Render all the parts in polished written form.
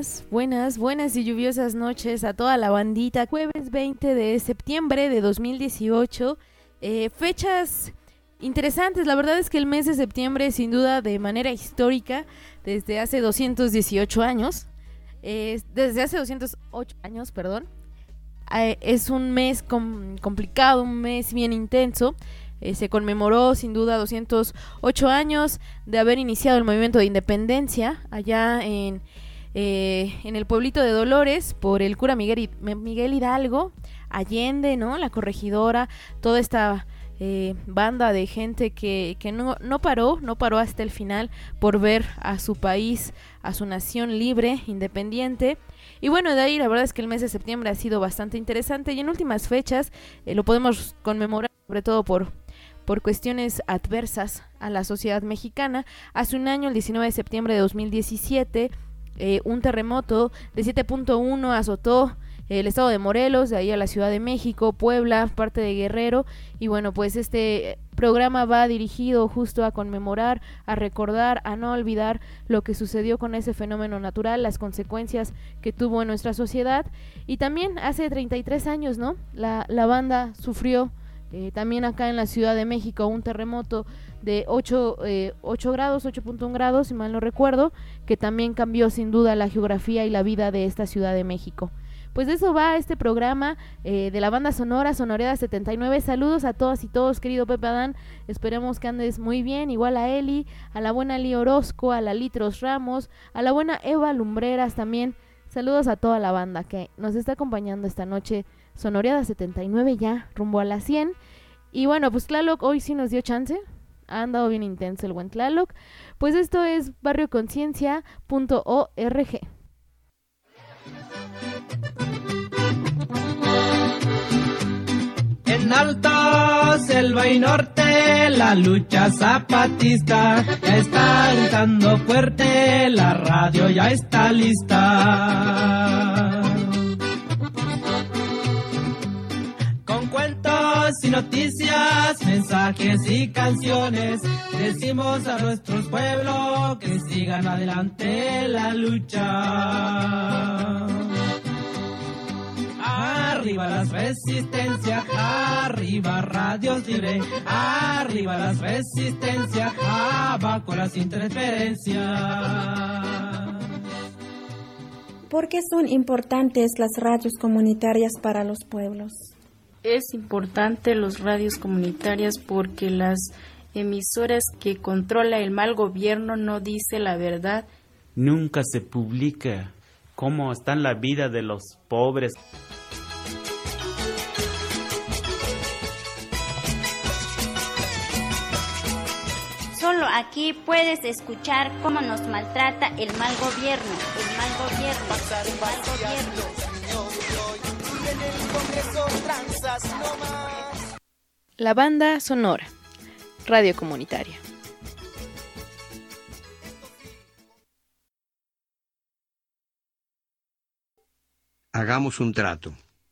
buenas y lluviosas noches a toda la bandita. Jueves 20 de septiembre de 2018. Fechas interesantes. La verdad es que el mes de septiembre, sin duda, de manera histórica, desde hace 218 años, perdón, es un mes complicado, un mes bien intenso. Se conmemoró sin duda 208 años de haber iniciado el movimiento de independencia allá en el pueblito de Dolores por el cura Miguel Hidalgo, Allende, ¿no? La corregidora, toda esta banda de gente que no paró hasta el final por ver a su país, a su nación libre, independiente. Y bueno, de ahí la verdad es que el mes de septiembre ha sido bastante interesante y en últimas fechas lo podemos conmemorar sobre todo por cuestiones adversas a la sociedad mexicana. Hace un año, el 19 de septiembre de 2017, un terremoto de 7.1 azotó el estado de Morelos, de ahí a la Ciudad de México, Puebla, parte de Guerrero. Y bueno, pues este programa va dirigido justo a conmemorar, a recordar, a no olvidar lo que sucedió con ese fenómeno natural, las consecuencias que tuvo en nuestra sociedad. Y también hace 33 años, ¿no? La banda sufrió también acá en la Ciudad de México un terremoto de 8.1 grados, si mal no recuerdo, que también cambió sin duda la geografía y la vida de esta Ciudad de México. Pues de eso va este programa de la banda sonora, Sonoreada 79. Saludos a todas y todos, querido Pepe Adán. Esperemos que andes muy bien, igual a Eli, a la buena Eli Orozco, a la Litros Ramos, a la buena Eva Lumbreras también. Saludos a toda la banda que nos está acompañando esta noche. Sonoreada 79 ya, rumbo a las 100. Y bueno, pues Tlaloc hoy sí nos dio chance. Ha andado bien intenso el buen Tlaloc. Pues esto es barrioconciencia.org. En Alta, Selva y Norte, la lucha zapatista ya está gritando fuerte, la radio ya está lista. Con cuentos y noticias, mensajes y canciones, decimos a nuestros pueblos que sigan adelante la lucha. Arriba las resistencias, arriba radios libres, arriba las resistencias, abajo las interferencias. ¿Por qué son importantes las radios comunitarias para los pueblos? Es importante las radios comunitarias porque las emisoras que controla el mal gobierno no dice la verdad. Nunca se publica cómo está la vida de los pobres. Solo aquí puedes escuchar cómo nos maltrata el mal gobierno, el mal gobierno, el mal gobierno. La banda sonora, radio comunitaria. Hagamos un trato.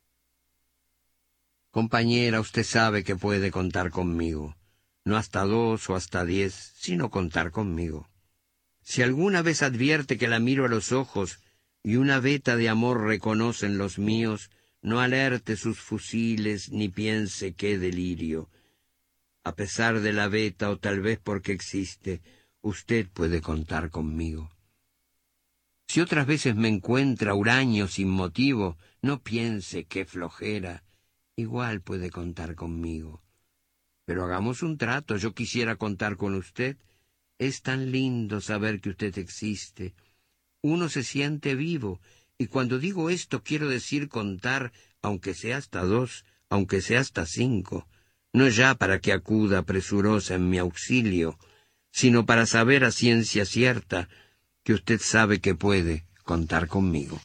Compañera, usted sabe que puede contar conmigo. No hasta 2 o hasta 10, sino contar conmigo. Si alguna vez advierte que la miro a los ojos y una veta de amor reconocen los míos, no alerte sus fusiles ni piense qué delirio. A pesar de la veta o tal vez porque existe, usted puede contar conmigo. Si otras veces me encuentra huraño sin motivo, no piense qué flojera, igual puede contar conmigo. Pero hagamos un trato, yo quisiera contar con usted. Es tan lindo saber que usted existe. Uno se siente vivo, y cuando digo esto quiero decir contar, aunque sea hasta 2, aunque sea hasta 5, no ya para que acuda presurosa en mi auxilio, sino para saber a ciencia cierta que usted sabe que puede contar conmigo.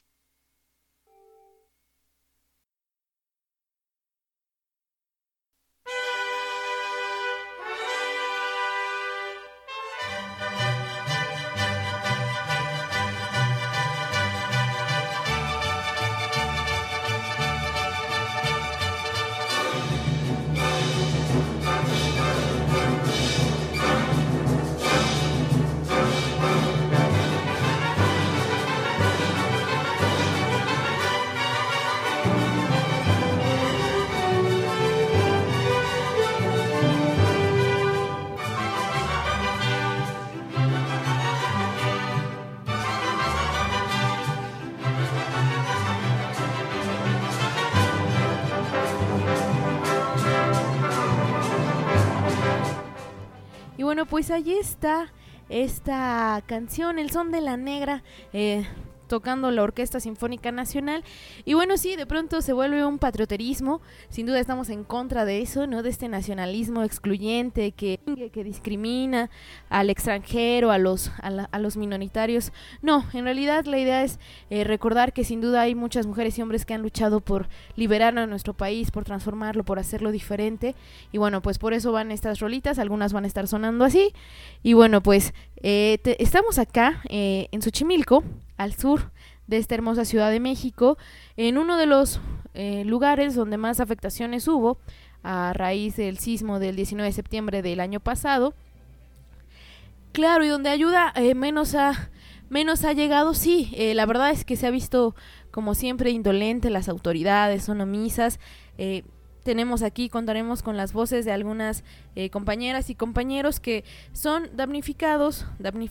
bueno, pues allí está esta canción, El Son de la Negra, tocando la Orquesta Sinfónica Nacional. Y bueno, sí, de pronto se vuelve un patrioterismo. Sin duda estamos en contra de eso, ¿no? De este nacionalismo excluyente que discrimina al extranjero, a los minoritarios. No, en realidad la idea es recordar que sin duda hay muchas mujeres y hombres que han luchado por liberar a nuestro país, por transformarlo, por hacerlo diferente. Y bueno, pues por eso van estas rolitas, algunas van a estar sonando así. Y bueno, pues estamos acá en Xochimilco, al sur de esta hermosa Ciudad de México, en uno de los lugares donde más afectaciones hubo a raíz del sismo del 19 de septiembre del año pasado. Claro, y donde ayuda menos ha llegado, sí, la verdad es que se ha visto como siempre indolente, las autoridades son omisas. Contaremos con las voces de algunas compañeras y compañeros que son damnificadas,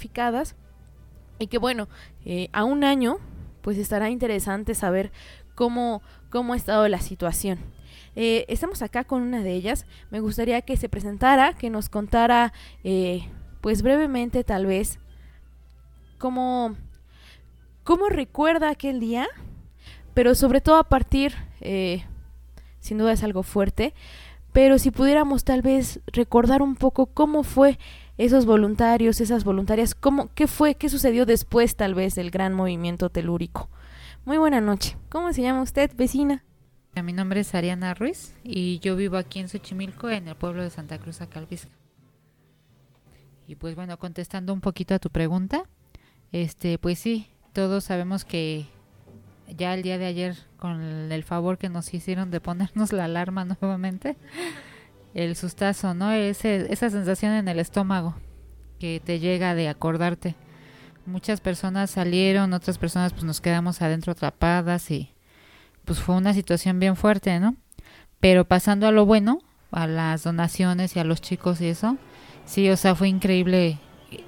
y que bueno, a un año pues estará interesante saber cómo ha estado la situación. Estamos acá con una de ellas. Me gustaría que se presentara, que nos contara pues brevemente tal vez cómo recuerda aquel día, pero sobre todo a partir, sin duda es algo fuerte, pero si pudiéramos tal vez recordar un poco cómo fue esos voluntarios, esas voluntarias, qué sucedió después tal vez del gran movimiento telúrico. Muy buena noche. ¿Cómo se llama usted, vecina? Mi nombre es Ariana Ruiz y yo vivo aquí en Xochimilco, en el pueblo de Santa Cruz, Acalvisca. Y pues bueno, contestando un poquito a tu pregunta, pues sí, todos sabemos que ya el día de ayer, con el favor que nos hicieron de ponernos la alarma nuevamente, el sustazo, ¿no? Esa sensación en el estómago que te llega de acordarte. Muchas personas salieron, otras personas pues nos quedamos adentro atrapadas y pues fue una situación bien fuerte, ¿no? Pero pasando a lo bueno, a las donaciones y a los chicos y eso, sí, o sea, fue increíble.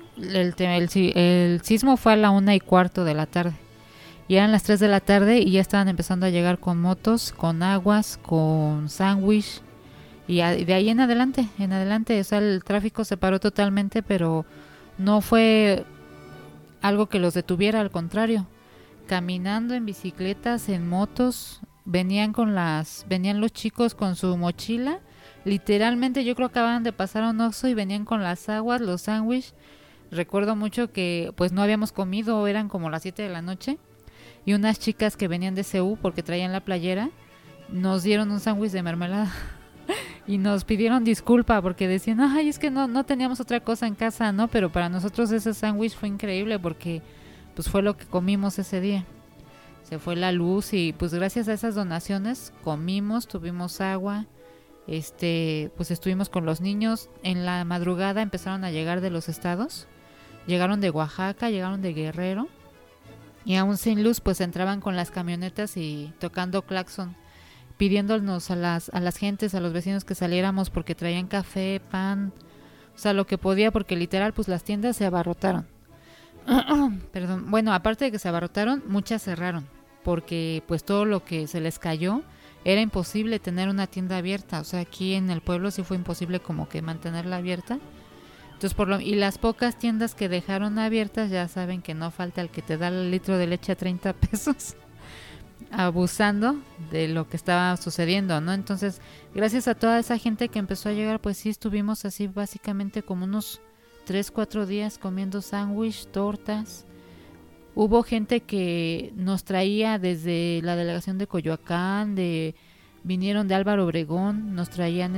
El sismo fue a la 1:15 de la tarde. Y eran las 3 de la tarde y ya estaban empezando a llegar con motos, con aguas, con sándwich. Y de ahí en adelante, o sea, el tráfico se paró totalmente, pero no fue algo que los detuviera, al contrario. Caminando, en bicicletas, en motos, venían los chicos con su mochila. Literalmente yo creo que acababan de pasar a un Oxxo y venían con las aguas, los sándwiches. Recuerdo mucho que pues no habíamos comido, eran como las 7 de la noche. Y unas chicas que venían de CU porque traían la playera, nos dieron un sándwich de mermelada. Y nos pidieron disculpa porque decían, ay, es que no teníamos otra cosa en casa, ¿no? Pero para nosotros ese sándwich fue increíble porque pues fue lo que comimos ese día. Se fue la luz y pues gracias a esas donaciones comimos, tuvimos agua, pues estuvimos con los niños. En la madrugada empezaron a llegar de los estados, llegaron de Oaxaca, llegaron de Guerrero, y aún sin luz pues entraban con las camionetas y tocando claxon, pidiéndonos a las gentes, a los vecinos que saliéramos porque traían café, pan, o sea, lo que podía, porque literal pues las tiendas se abarrotaron. Perdón, bueno, aparte de que se abarrotaron, muchas cerraron, porque pues todo lo que se les cayó, era imposible tener una tienda abierta, o sea, aquí en el pueblo sí fue imposible como que mantenerla abierta. Entonces, y las pocas tiendas que dejaron abiertas, ya saben que no falta el que te da el litro de leche a 30 pesos. Abusando de lo que estaba sucediendo, ¿no? Entonces, gracias a toda esa gente que empezó a llegar, pues sí estuvimos así básicamente como unos 3-4 días comiendo sándwich, tortas. Hubo gente que nos traía desde la delegación de Coyoacán, vinieron de Álvaro Obregón, nos traían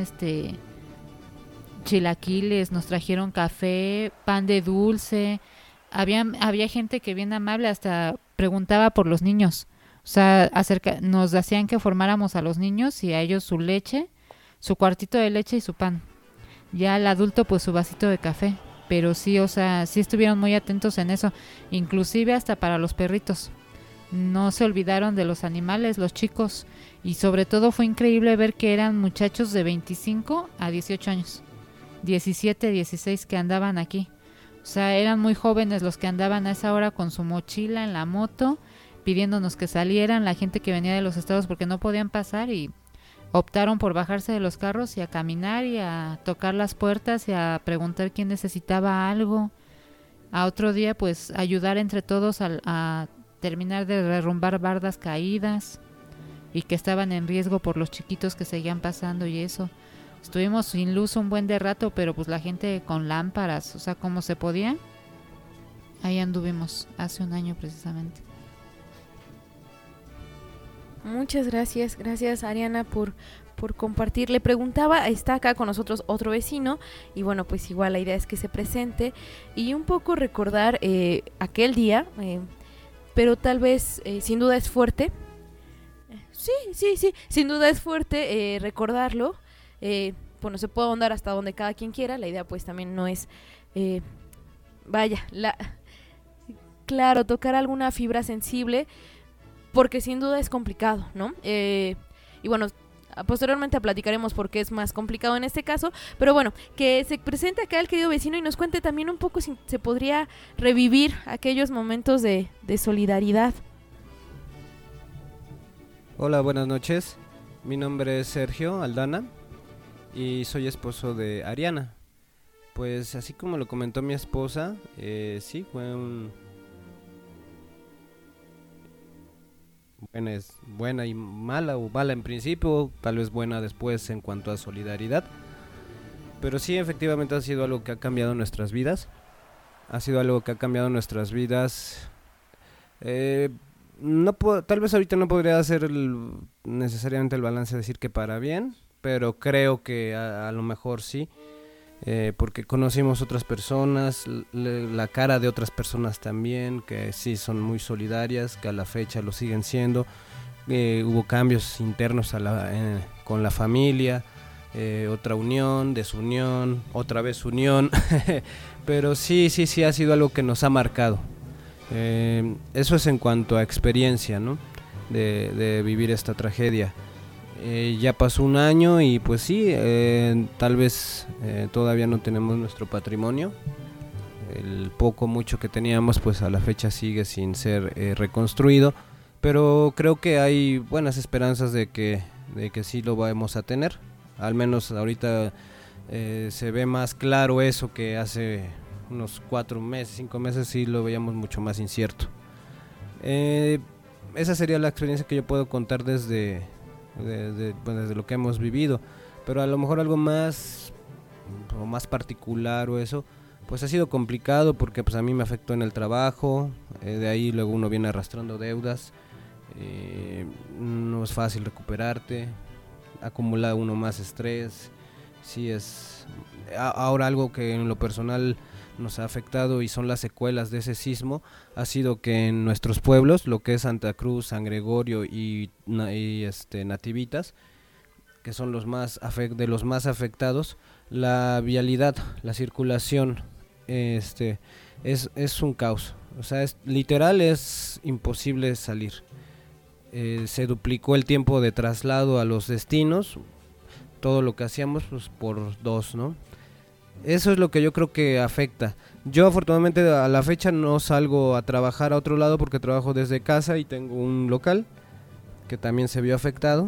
chilaquiles, nos trajeron café, pan de dulce. Había gente que bien amable hasta preguntaba por los niños. O sea, nos hacían que formáramos a los niños y a ellos su leche, su cuartito de leche y su pan. Ya al adulto pues su vasito de café. Pero sí, o sea, sí estuvieron muy atentos en eso. Inclusive hasta para los perritos. No se olvidaron de los animales, los chicos. Y sobre todo fue increíble ver que eran muchachos de 25 a 18 años. 17, 16 que andaban aquí. O sea, eran muy jóvenes los que andaban a esa hora con su mochila en la moto, pidiéndonos que salieran, la gente que venía de los estados porque no podían pasar, y optaron por bajarse de los carros y a caminar y a tocar las puertas y a preguntar quién necesitaba algo. A otro día, pues, ayudar entre todos a terminar de derrumbar bardas caídas y que estaban en riesgo por los chiquitos que seguían pasando y eso. Estuvimos sin luz un buen de rato, pero pues la gente con lámparas, o sea, como se podía. Ahí anduvimos hace un año precisamente. Muchas gracias, gracias Ariana por compartir. Le preguntaba, está acá con nosotros otro vecino y bueno, pues igual la idea es que se presente y un poco recordar aquel día, pero tal vez sin duda es fuerte. Sí, sin duda es fuerte recordarlo. Bueno, se puede ahondar hasta donde cada quien quiera, la idea pues también no es, claro, tocar alguna fibra sensible, porque sin duda es complicado, ¿no? Y bueno, posteriormente platicaremos por qué es más complicado en este caso, pero bueno, que se presente acá el querido vecino y nos cuente también un poco si se podría revivir aquellos momentos de solidaridad. Hola, buenas noches. Mi nombre es Sergio Aldana y soy esposo de Ariana. Pues así como lo comentó mi esposa, sí, fue buena y mala, o mala en principio, tal vez buena después en cuanto a solidaridad. Pero sí, efectivamente ha sido algo que ha cambiado nuestras vidas. Tal vez ahorita no podría hacer necesariamente el balance de decir que para bien, pero creo que a lo mejor sí. Porque conocimos otras personas, la cara de otras personas también, que sí son muy solidarias, que a la fecha lo siguen siendo. Hubo cambios internos con la familia, otra unión, desunión, otra vez unión, pero sí ha sido algo que nos ha marcado. Eso es en cuanto a experiencia, ¿no? de vivir esta tragedia. Ya pasó un año y pues sí, tal vez todavía no tenemos nuestro patrimonio. El poco mucho que teníamos pues a la fecha sigue sin ser reconstruido, pero creo que hay buenas esperanzas de que sí lo vamos a tener. Al menos ahorita se ve más claro eso, que hace unos 4 meses, 5 meses sí lo veíamos mucho más incierto. Esa sería la experiencia que yo puedo contar desde lo que hemos vivido, pero a lo mejor algo más particular o eso, pues ha sido complicado porque pues a mí me afectó en el trabajo, de ahí luego uno viene arrastrando deudas, no es fácil recuperarte, acumula uno más estrés, sí es ahora algo que en lo personal nos ha afectado y son las secuelas de ese sismo, ha sido que en nuestros pueblos, lo que es Santa Cruz, San Gregorio y Nativitas, que son los más afectados, la vialidad, la circulación, es un caos, o sea, literal es imposible salir. Se duplicó el tiempo de traslado a los destinos, todo lo que hacíamos pues por 2, ¿no? Eso es lo que yo creo que afecta. Yo afortunadamente a la fecha no salgo a trabajar a otro lado porque trabajo desde casa y tengo un local que también se vio afectado.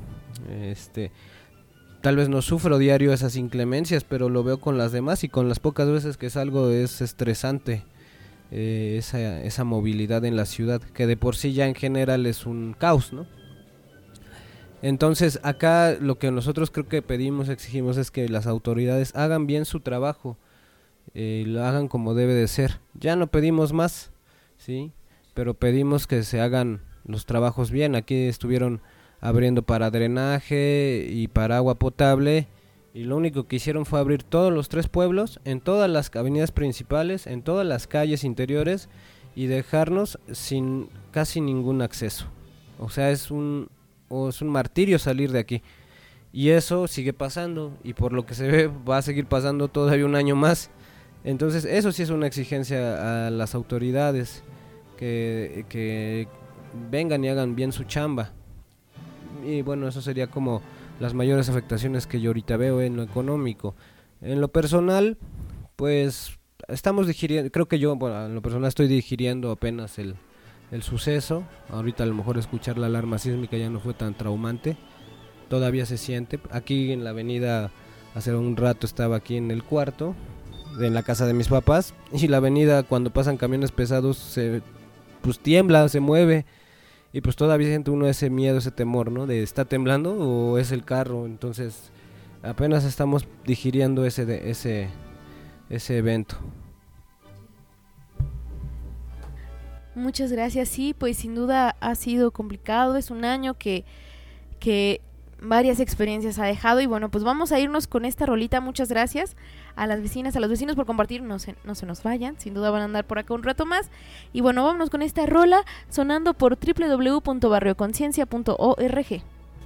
Tal vez no sufro diario esas inclemencias, pero lo veo con las demás y con las pocas veces que salgo es estresante esa movilidad en la ciudad, que de por sí ya en general es un caos, ¿no? Entonces acá lo que nosotros creo que pedimos, exigimos es que las autoridades hagan bien su trabajo, lo hagan como debe de ser. Ya no pedimos más, ¿sí? Pero pedimos que se hagan los trabajos bien. Aquí estuvieron abriendo para drenaje y para agua potable y lo único que hicieron fue abrir todos los 3 pueblos, en todas las avenidas principales, en todas las calles interiores y dejarnos sin casi ningún acceso. O sea, es un martirio salir de aquí y eso sigue pasando y por lo que se ve va a seguir pasando todavía un año más. Entonces eso sí es una exigencia a las autoridades, que vengan y hagan bien su chamba. Y bueno, eso sería como las mayores afectaciones que yo ahorita veo en lo económico. En lo personal, pues estamos digiriendo, creo que yo, bueno, en lo personal estoy digiriendo apenas el suceso. Ahorita a lo mejor escuchar la alarma sísmica ya no fue tan traumante, todavía se siente. Aquí en la avenida, hace un rato estaba aquí en el cuarto, en la casa de mis papás, y la avenida cuando pasan camiones pesados pues tiembla, se mueve, y pues todavía siente uno ese miedo, ese temor, ¿no? De ¿está temblando o es el carro? Entonces apenas estamos digiriendo ese evento. Muchas gracias. Sí, pues sin duda ha sido complicado, es un año que varias experiencias ha dejado, y bueno, pues vamos a irnos con esta rolita. Muchas gracias a las vecinas, a los vecinos por compartir, no se nos vayan, sin duda van a andar por acá un rato más, y bueno, vámonos con esta rola sonando por www.barrioconciencia.org.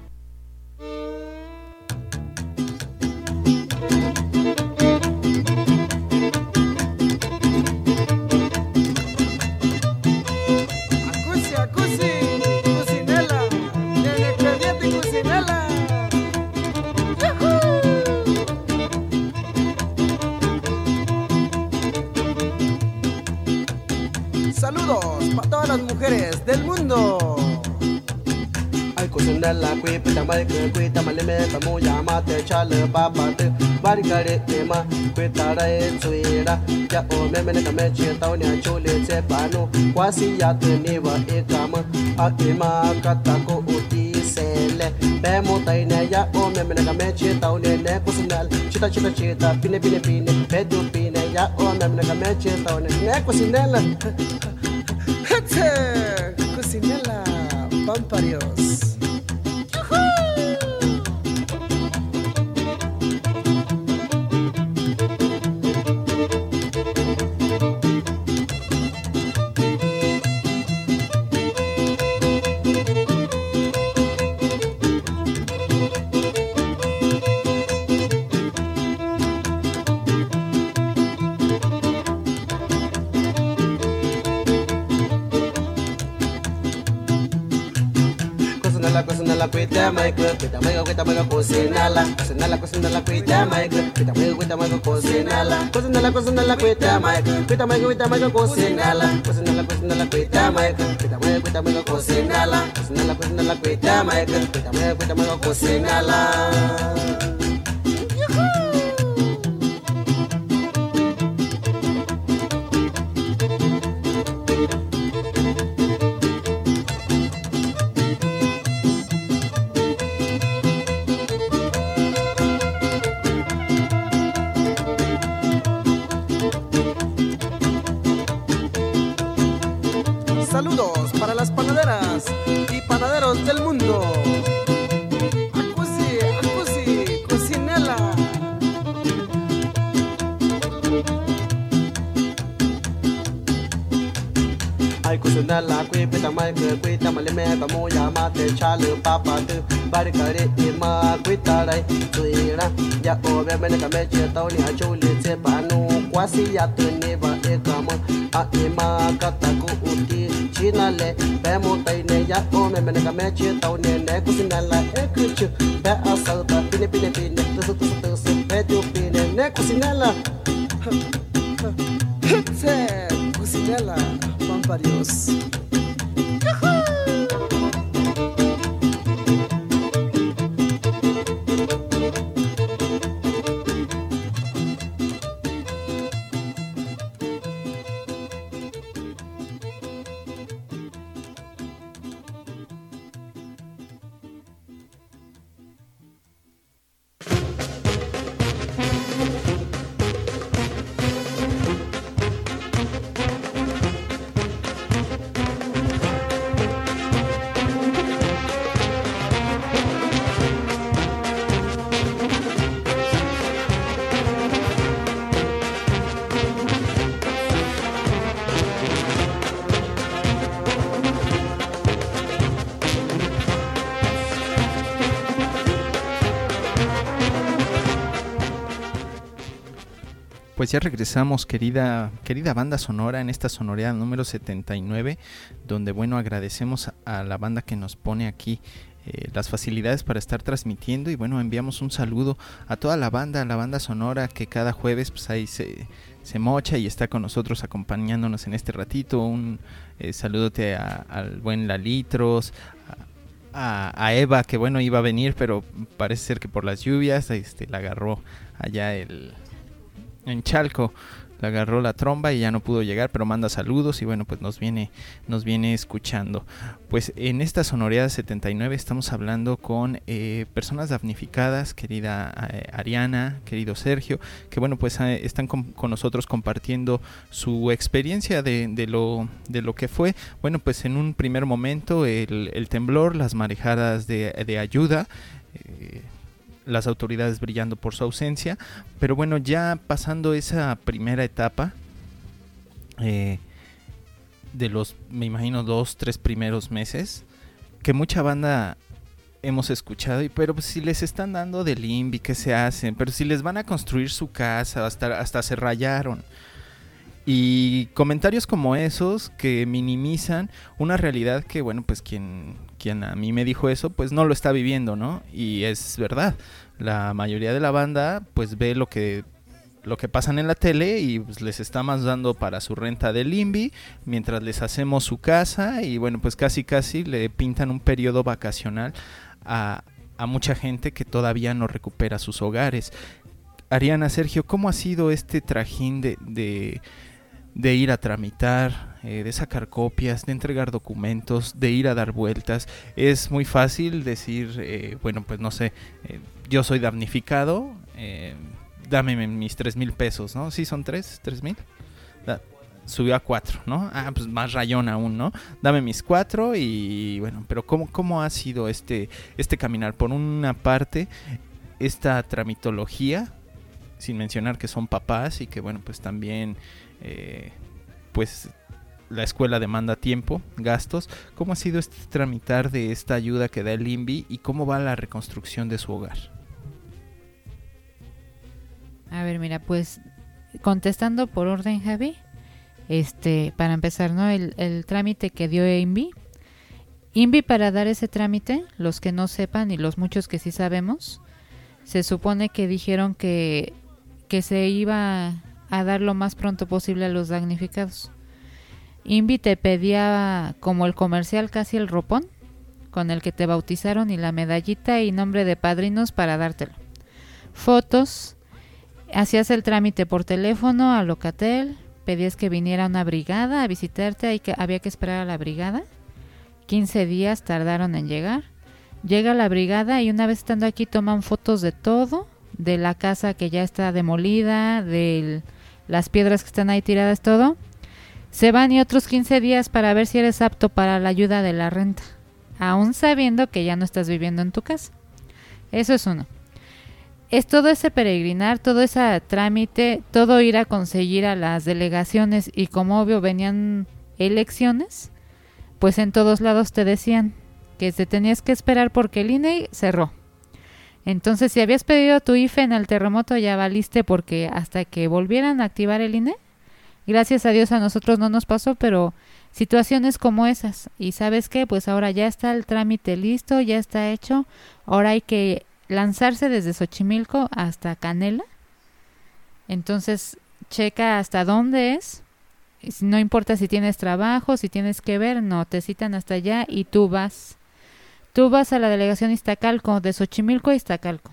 Saludos para todas las mujeres del mundo. Ay, cocinela, cuipita, marica, cuita, malime, pamuya, mate, chale, papate, barigare, tema, cuitara, suira, ya o memene, cameche, taunia, chule, sepano, quasi ya teniva, ekama, akima, katako, uti, sele, bemo, taine, ya o memene, cameche, taunia, ne, cocinel, chita, chita, chita, pine, pine, pine, pedu, pine, ya o memene, cameche, taunia, ne, cocinela. Cocinela, Pamparios. Cocinala, cuita, maico, cuita, maico, cocinala, cocinala, cocinala, cuita, maico, cuita, maico, cocinala, cocinala, cocinala, cuita, maico, cuita, maico, cocinala, cocinala, cocinala, cuita, maico, cuita, maico, cocinala, cocinala, cocinala, cuita, maico, cuita, maico, cocinala. Saludos para las panaderas y panaderos del mundo. Acusi, acusi, cocinela. Ay, cocinela, cuipita, maica, cuita, malime, pamuya, mate, chale, papate, baricare, ima, cuitaray, tuira, ya ove, mene, cameche, taunia, chuli, sepano, quasi ya tuniva, ekama, a ima, katako, uti, chinale, bemo, taine, ya ome, mene, cameche, taunia, ne, cocinela, ekuchu, be asalta, pine, pine, pine, tusu, tusu, tusu, petu, pine, ne, cocinela. Cocinela, Pamparios. Pues ya regresamos, querida banda sonora, en esta sonoridad número 79, donde bueno, agradecemos a la banda que nos pone aquí las facilidades para estar transmitiendo, y bueno, enviamos un saludo a toda la banda sonora que cada jueves pues ahí se mocha y está con nosotros acompañándonos en este ratito. Un saludote al buen Lalitros, a Eva, que bueno, iba a venir, pero parece ser que por las lluvias la agarró allá en Chalco, le agarró la tromba y ya no pudo llegar, pero manda saludos y bueno, pues nos viene escuchando. Pues en esta Sonoridad 79 estamos hablando con personas damnificadas, querida Ariana, querido Sergio, que bueno, pues están con nosotros compartiendo su experiencia de lo que fue. Bueno, pues en un primer momento el temblor, las marejadas de ayuda, las autoridades brillando por su ausencia, pero bueno, ya pasando esa primera etapa de los, me imagino, 2-3 primeros meses, que mucha banda hemos escuchado, pero pues si les están dando del INVI, ¿qué se hacen? Pero si les van a construir su casa, hasta se rayaron. Y comentarios como esos que minimizan una realidad que, bueno, pues quien a mí me dijo eso, pues no lo está viviendo, ¿no? Y es verdad, la mayoría de la banda pues ve lo que pasan en la tele y pues les estamos dando para su renta del INVI, mientras les hacemos su casa y bueno, pues casi le pintan un periodo vacacional a mucha gente que todavía no recupera sus hogares. Ariana, Sergio, ¿cómo ha sido este trajín de ir a tramitar, de sacar copias, de entregar documentos, de ir a dar vueltas? Es muy fácil decir, bueno, pues no sé, yo soy damnificado, dame mis 3,000 pesos, ¿no? ¿Sí son 3,000? Subió a 4, ¿no? Pues más rayón aún, ¿no? Dame mis 4 y bueno, pero ¿cómo ha sido este caminar? Por una parte, esta tramitología, sin mencionar que son papás y que bueno, pues también pues la escuela demanda tiempo, gastos. ¿Cómo ha sido este tramitar de esta ayuda que da el INVI y cómo va la reconstrucción de su hogar? A ver, mira, pues contestando por orden, Javi, para empezar, ¿no? El trámite que dio INVI para dar ese trámite, los que no sepan y los muchos que sí sabemos, se supone que dijeron que se iba a dar lo más pronto posible a los damnificados. INVI te pedía como el comercial, casi el ropón con el que te bautizaron y la medallita y nombre de padrinos para dártelo, fotos, hacías el trámite por teléfono a Locatel, pedías que viniera una brigada a visitarte, había que esperar a la brigada, 15 días tardaron en llegar. Llega la brigada y una vez estando aquí toman fotos de todo, de la casa que ya está demolida, de las piedras que están ahí tiradas, todo. Se van y otros 15 días para ver si eres apto para la ayuda de la renta, aún sabiendo que ya no estás viviendo en tu casa. Eso es uno. Es todo ese peregrinar, todo ese trámite, todo ir a conseguir a las delegaciones y como obvio venían elecciones, pues en todos lados te decían que te tenías que esperar porque el INE cerró. Entonces, si habías pedido tu IFE en el terremoto, ya valiste porque hasta que volvieran a activar el INE, gracias a Dios a nosotros no nos pasó, pero situaciones como esas. Y ¿sabes qué? Pues ahora ya está el trámite listo, ya está hecho. Ahora hay que lanzarse desde Xochimilco hasta Canela. Entonces, checa hasta dónde es. No importa si tienes trabajo, si tienes que ver, no, te citan hasta allá y tú vas. Tú vas a la delegación Iztacalco, de Xochimilco a Iztacalco.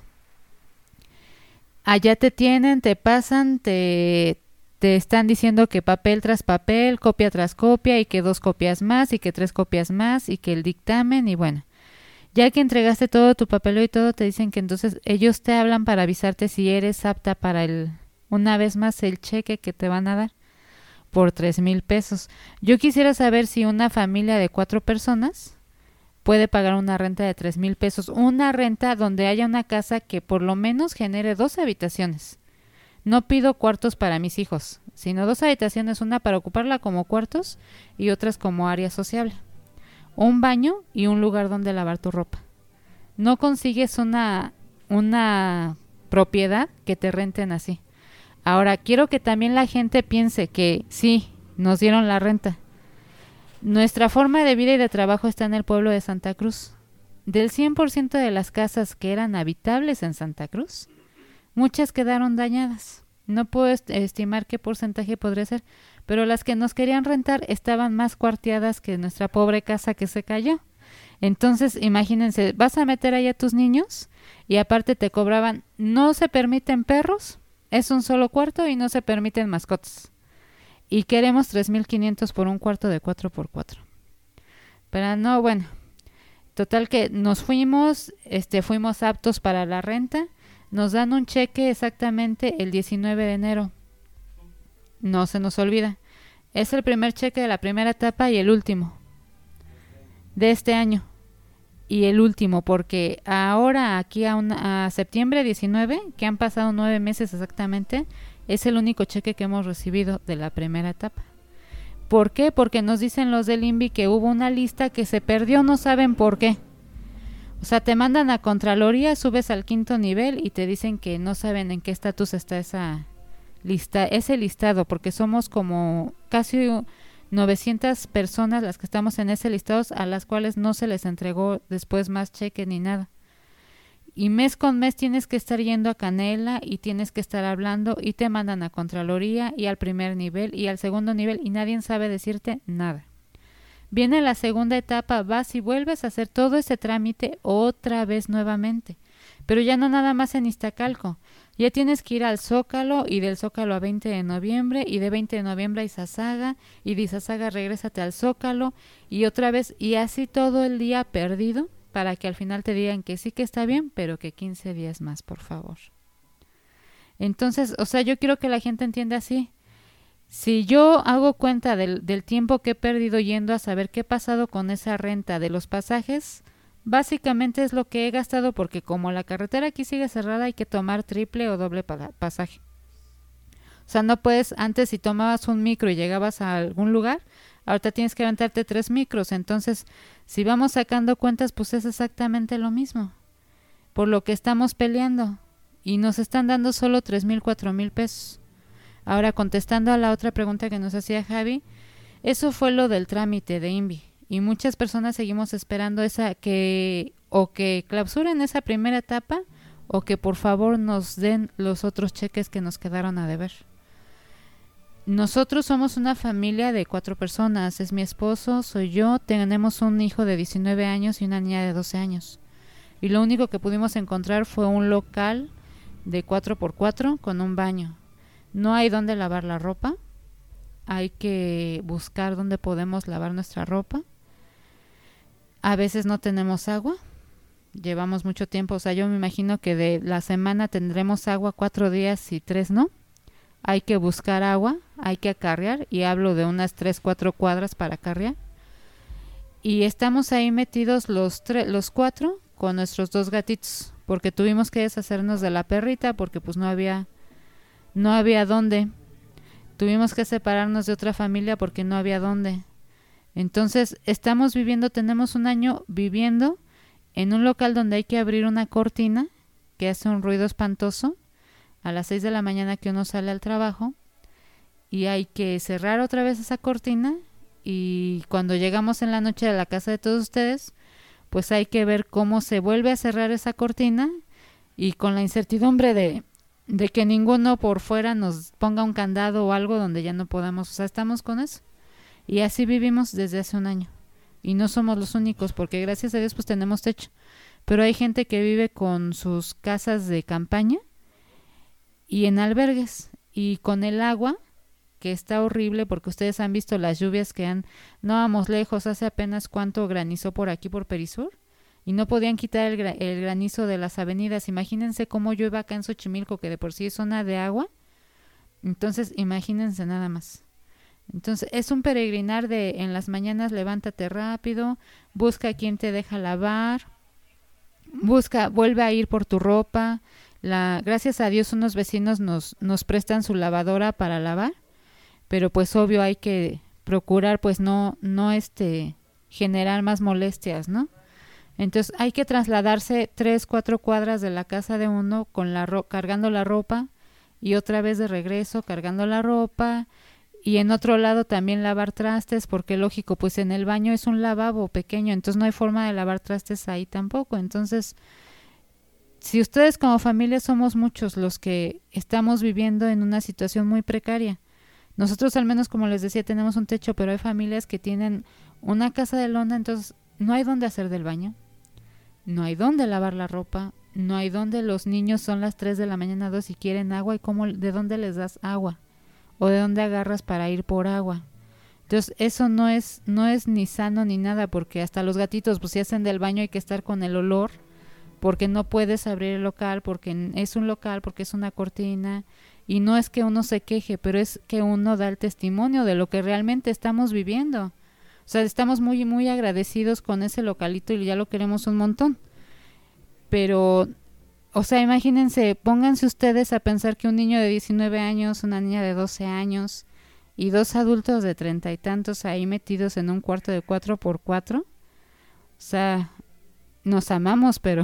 Allá te tienen, te pasan, te están diciendo que papel tras papel, copia tras copia, y que 2 copias más, y que 3 copias más, y que el dictamen, y bueno. Ya que entregaste todo tu papeleo y todo, te dicen que entonces ellos te hablan para avisarte si eres apta para una vez más, el cheque que te van a dar por 3,000 pesos. Yo quisiera saber si una familia de 4 personas puede pagar una renta de 3,000 pesos. Una renta donde haya una casa que por lo menos genere 2 habitaciones. No pido cuartos para mis hijos, sino 2 habitaciones, una para ocuparla como cuartos y otras como área sociable. Un baño y un lugar donde lavar tu ropa. No consigues una propiedad que te renten así. Ahora, quiero que también la gente piense que sí, nos dieron la renta. Nuestra forma de vida y de trabajo está en el pueblo de Santa Cruz. Del 100% de las casas que eran habitables en Santa Cruz, muchas quedaron dañadas. No puedo estimar qué porcentaje podría ser, pero las que nos querían rentar estaban más cuarteadas que nuestra pobre casa que se cayó. Entonces, imagínense, vas a meter ahí a tus niños y aparte te cobraban, no se permiten perros, es un solo cuarto y no se permiten mascotas. Y queremos 3,500 por un cuarto de 4x4. Pero no, bueno, total que nos fuimos aptos para la renta. Nos dan un cheque exactamente el 19 de enero. No se nos olvida. Es el primer cheque de la primera etapa y el último de este año. Y el último, porque ahora aquí a septiembre 19, que han pasado 9 meses exactamente, es el único cheque que hemos recibido de la primera etapa. ¿Por qué? Porque nos dicen los del INVI que hubo una lista que se perdió, no saben por qué. O sea, te mandan a Contraloría, subes al 5º nivel y te dicen que no saben en qué estatus está esa lista, ese listado, porque somos como casi 900 personas las que estamos en ese listado, a las cuales no se les entregó después más cheque ni nada. Y mes con mes tienes que estar yendo a Canela y tienes que estar hablando y te mandan a Contraloría y al primer nivel y al segundo nivel y nadie sabe decirte nada. Viene la segunda etapa, vas y vuelves a hacer todo ese trámite otra vez nuevamente, pero ya no nada más en Iztacalco, ya tienes que ir al Zócalo y del Zócalo a 20 de noviembre y de 20 de noviembre a Izazaga y de Izazaga regrésate al Zócalo y otra vez y así todo el día perdido para que al final te digan que sí que está bien, pero que 15 días más, por favor. Entonces, o sea, yo quiero que la gente entienda así. Si yo hago cuenta del tiempo que he perdido yendo a saber qué ha pasado con esa renta de los pasajes, básicamente es lo que he gastado porque como la carretera aquí sigue cerrada hay que tomar triple o doble pasaje. O sea, no puedes, antes si tomabas un micro y llegabas a algún lugar, ahorita tienes que aventarte 3 micros. Entonces, si vamos sacando cuentas, pues es exactamente lo mismo. Por lo que estamos peleando. Y nos están dando solo 3,000, 4,000 pesos. Ahora, contestando a la otra pregunta que nos hacía Javi, eso fue lo del trámite de INVI. Y muchas personas seguimos esperando que clausuren esa primera etapa o que por favor nos den los otros cheques que nos quedaron a deber. Nosotros somos una familia de 4 personas, es mi esposo, soy yo, tenemos un hijo de 19 años y una niña de 12 años. Y lo único que pudimos encontrar fue un local de 4x4 con un baño. No hay dónde lavar la ropa, hay que buscar dónde podemos lavar nuestra ropa. A veces no tenemos agua, llevamos mucho tiempo, o sea, yo me imagino que de la semana tendremos agua 4 días y 3 no. Hay que buscar agua, hay que acarrear, y hablo de unas 3-4 cuadras para acarrear. Y estamos ahí metidos los 4 con nuestros 2 gatitos, porque tuvimos que deshacernos de la perrita, porque pues no había dónde. Tuvimos que separarnos de otra familia porque no había dónde. Entonces tenemos un año viviendo en un local donde hay que abrir una cortina que hace un ruido espantoso a las 6 de la mañana que uno sale al trabajo, y hay que cerrar otra vez esa cortina, y cuando llegamos en la noche a la casa de todos ustedes, pues hay que ver cómo se vuelve a cerrar esa cortina, y con la incertidumbre de que ninguno por fuera nos ponga un candado o algo donde ya no podamos, o sea, estamos con eso. Y así vivimos desde hace un año. Y no somos los únicos, porque gracias a Dios pues tenemos techo. Pero hay gente que vive con sus casas de campaña y en albergues. Y con el agua, que está horrible, porque ustedes han visto las lluvias no vamos lejos, hace apenas cuánto granizó por aquí por Perisur. Y no podían quitar el granizo de las avenidas. Imagínense cómo llueve acá en Xochimilco, que de por sí es zona de agua. Entonces, imagínense nada más. Entonces, es un peregrinar en las mañanas, levántate rápido, busca quien te deja lavar, vuelve a ir por tu ropa. Gracias a Dios unos vecinos nos prestan su lavadora para lavar, pero pues obvio hay que procurar pues no generar más molestias, ¿no? Entonces hay que trasladarse 3-4 cuadras de la casa de uno cargando la ropa, y otra vez de regreso cargando la ropa, y en otro lado también lavar trastes, porque lógico, pues en el baño es un lavabo pequeño, entonces no hay forma de lavar trastes ahí tampoco. Entonces, si ustedes como familia somos muchos los que estamos viviendo en una situación muy precaria. Nosotros al menos, como les decía, tenemos un techo, pero hay familias que tienen una casa de lona, entonces no hay dónde hacer del baño, no hay dónde lavar la ropa, no hay dónde. Los niños son las 3 de la mañana, 2 y quieren agua, y de dónde les das agua o de dónde agarras para ir por agua. Entonces eso no es ni sano ni nada, porque hasta los gatitos pues si hacen del baño hay que estar con el olor, porque no puedes abrir el local, porque es un local, porque es una cortina, y no es que uno se queje, pero es que uno da el testimonio de lo que realmente estamos viviendo. O sea, estamos muy, muy agradecidos con ese localito y ya lo queremos un montón. Pero, o sea, imagínense, pónganse ustedes a pensar que un niño de 19 años, una niña de 12 años y 2 adultos de 30 y tantos ahí metidos en un cuarto de 4x4, o sea, nos amamos, pero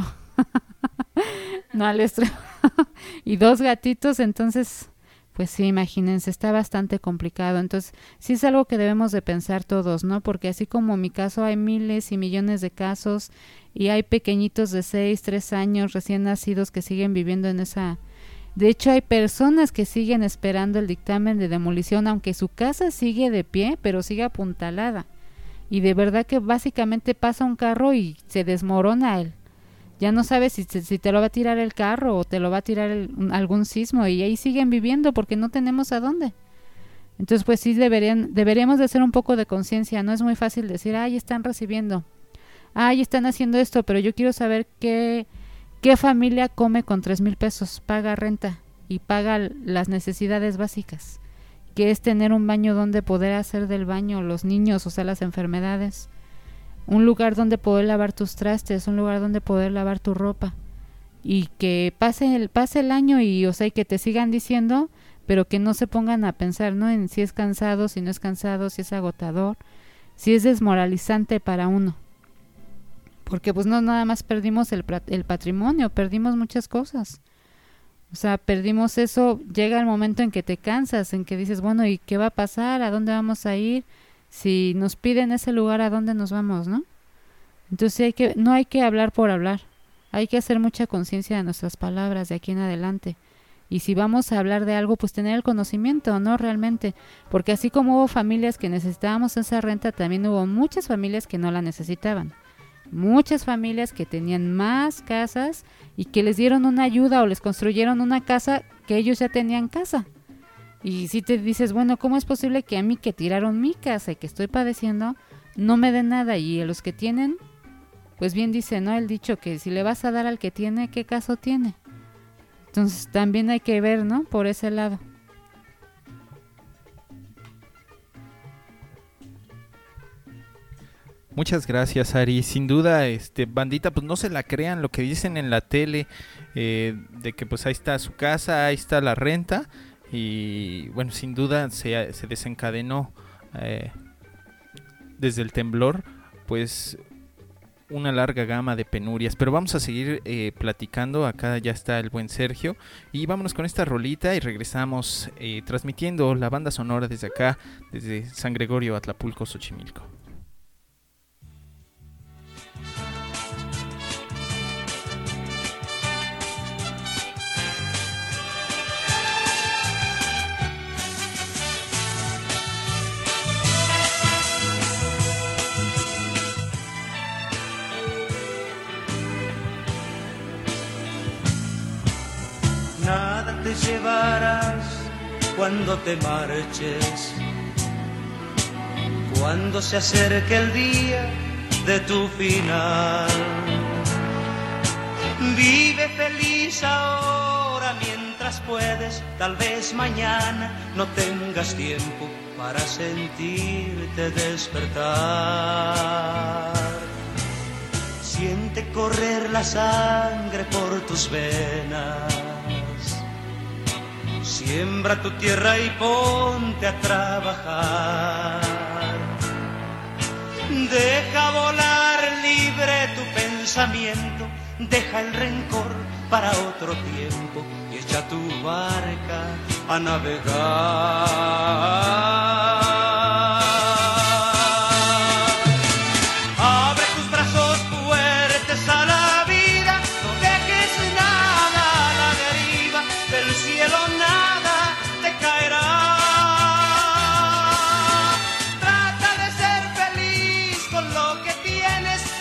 no al extremo. Y 2 gatitos, entonces, pues sí, imagínense, está bastante complicado. Entonces, sí es algo que debemos de pensar todos, ¿no? Porque así como en mi caso hay miles y millones de casos y hay pequeñitos de 6, 3 años recién nacidos que siguen viviendo en esa... De hecho, hay personas que siguen esperando el dictamen de demolición, aunque su casa sigue de pie, pero sigue apuntalada. Y de verdad que básicamente pasa un carro y se desmorona él. Ya no sabes si te lo va a tirar el carro o te lo va a tirar algún sismo, y ahí siguen viviendo porque no tenemos a dónde. Entonces, pues sí deberíamos de hacer un poco de conciencia. No es muy fácil decir, ay, están recibiendo, ay, están haciendo esto, pero yo quiero saber qué familia come con 3,000 pesos, paga renta y paga las necesidades básicas, que es tener un baño donde poder hacer del baño los niños, o sea, las enfermedades, un lugar donde poder lavar tus trastes, un lugar donde poder lavar tu ropa, y que pase el año y, o sea, y que te sigan diciendo, pero que no se pongan a pensar, ¿no? En si es cansado, si no es cansado, si es agotador, si es desmoralizante para uno. Porque pues no nada más perdimos el patrimonio, perdimos muchas cosas. O sea, perdimos eso, llega el momento en que te cansas, en que dices, bueno, ¿y qué va a pasar? ¿A dónde vamos a ir? Si nos piden ese lugar, ¿a dónde nos vamos, no? Entonces no hay que hablar por hablar, hay que hacer mucha conciencia de nuestras palabras de aquí en adelante. Y si vamos a hablar de algo, pues tener el conocimiento, ¿no? Realmente, porque así como hubo familias que necesitábamos esa renta, también hubo muchas familias que no la necesitaban. Muchas familias que tenían más casas y que les dieron una ayuda o les construyeron una casa que ellos ya tenían casa. Y si te dices, bueno, ¿cómo es posible que a mí que tiraron mi casa y que estoy padeciendo no me den nada? Y a los que tienen, pues bien dice, ¿no? El dicho que si le vas a dar al que tiene, ¿qué caso tiene? Entonces también hay que ver, ¿no? Por ese lado. Muchas gracias, Ari. Sin duda, bandita, pues no se la crean lo que dicen en la tele, de que pues ahí está su casa, ahí está la renta, y bueno, sin duda se desencadenó desde el temblor, pues una larga gama de penurias. Pero vamos a seguir platicando. Acá ya está el buen Sergio, y vámonos con esta rolita y regresamos transmitiendo la banda sonora desde acá, desde San Gregorio, Atlapulco, Xochimilco. Nada te llevarás cuando te marches, cuando se acerque el día de tu final. Vive feliz ahora mientras puedes, tal vez mañana no tengas tiempo para sentirte despertar. Siente correr la sangre por tus venas. Siembra tu tierra y ponte a trabajar. Deja volar libre tu pensamiento, deja el rencor para otro tiempo y echa tu barca a navegar. Abre tus brazos fuertes a la vida, no dejes nada a la deriva, del cielo nada te caerá. Trata de ser feliz con lo que tienes,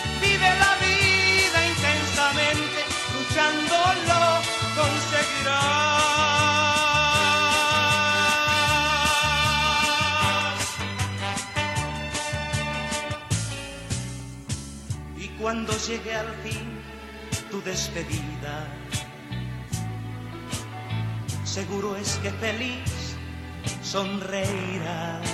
cuando llegue al fin tu despedida. Seguro es que feliz sonreirás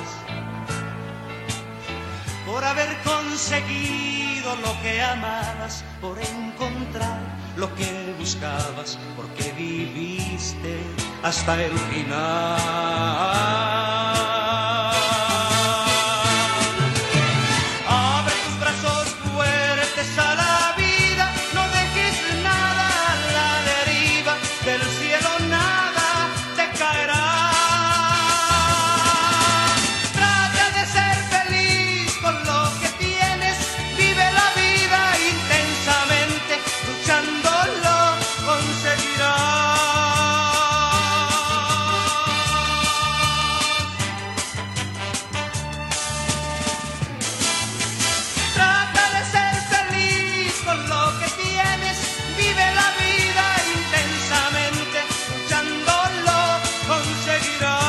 por haber conseguido lo que amabas, por encontrar lo que buscabas, porque viviste hasta el final. Abre tus brazos fuertes a la vida, no dejes nada a la deriva, del cielo nada te caerá. Trata de ser feliz con lo que tienes, vive la vida intensamente, luchando lo conseguirás. Trata de ser feliz con lo que tienes, vive la vida intensamente, luchando lo conseguirás.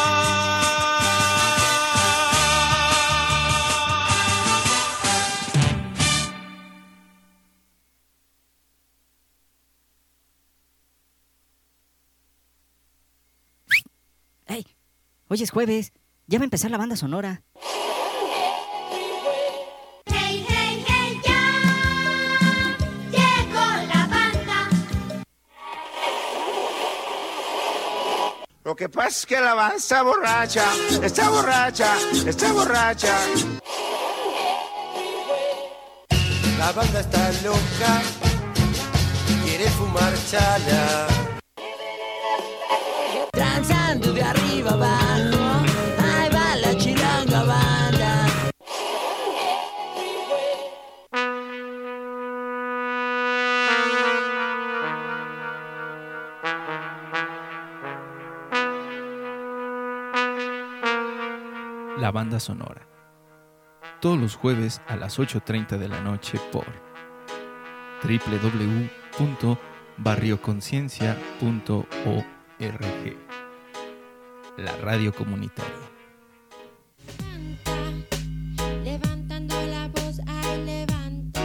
¡Hey! Hoy es jueves. Ya va a empezar la banda sonora. Hey, hey, hey, ya llegó la banda. Lo que pasa es que la banda está borracha, está borracha, está borracha. La banda está loca, quiere fumar chala. Transando de arriba abajo, ahí va la chilanga banda. La banda sonora. Todos los jueves a las 8:30 de la noche por www.barrioconciencia.org. La radio comunitaria. Levantando la voz, ay, levanta.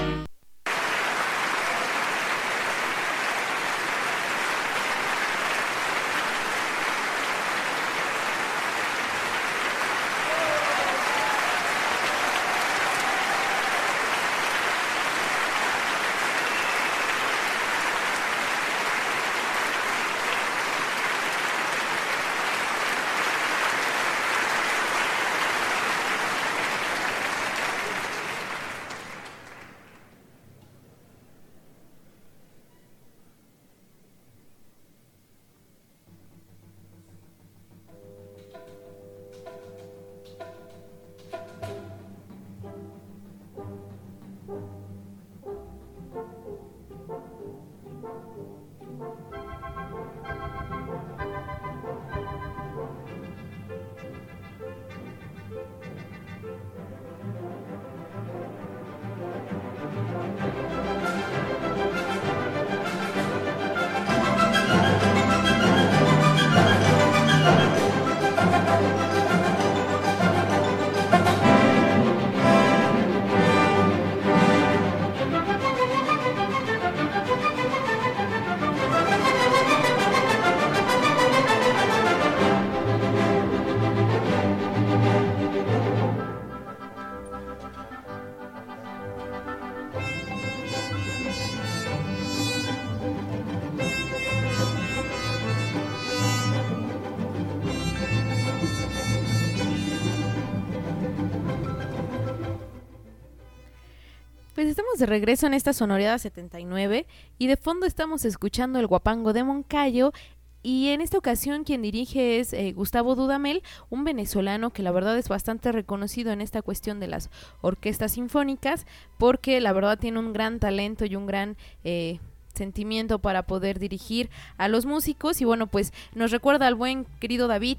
Pues estamos de regreso en esta sonoridad 79 y de fondo estamos escuchando el Guapango de Moncayo. Y en esta ocasión quien dirige es Gustavo Dudamel, un venezolano que la verdad es bastante reconocido en esta cuestión de las orquestas sinfónicas, porque la verdad tiene un gran talento y un gran sentimiento para poder dirigir a los músicos. Y bueno, pues nos recuerda al buen querido David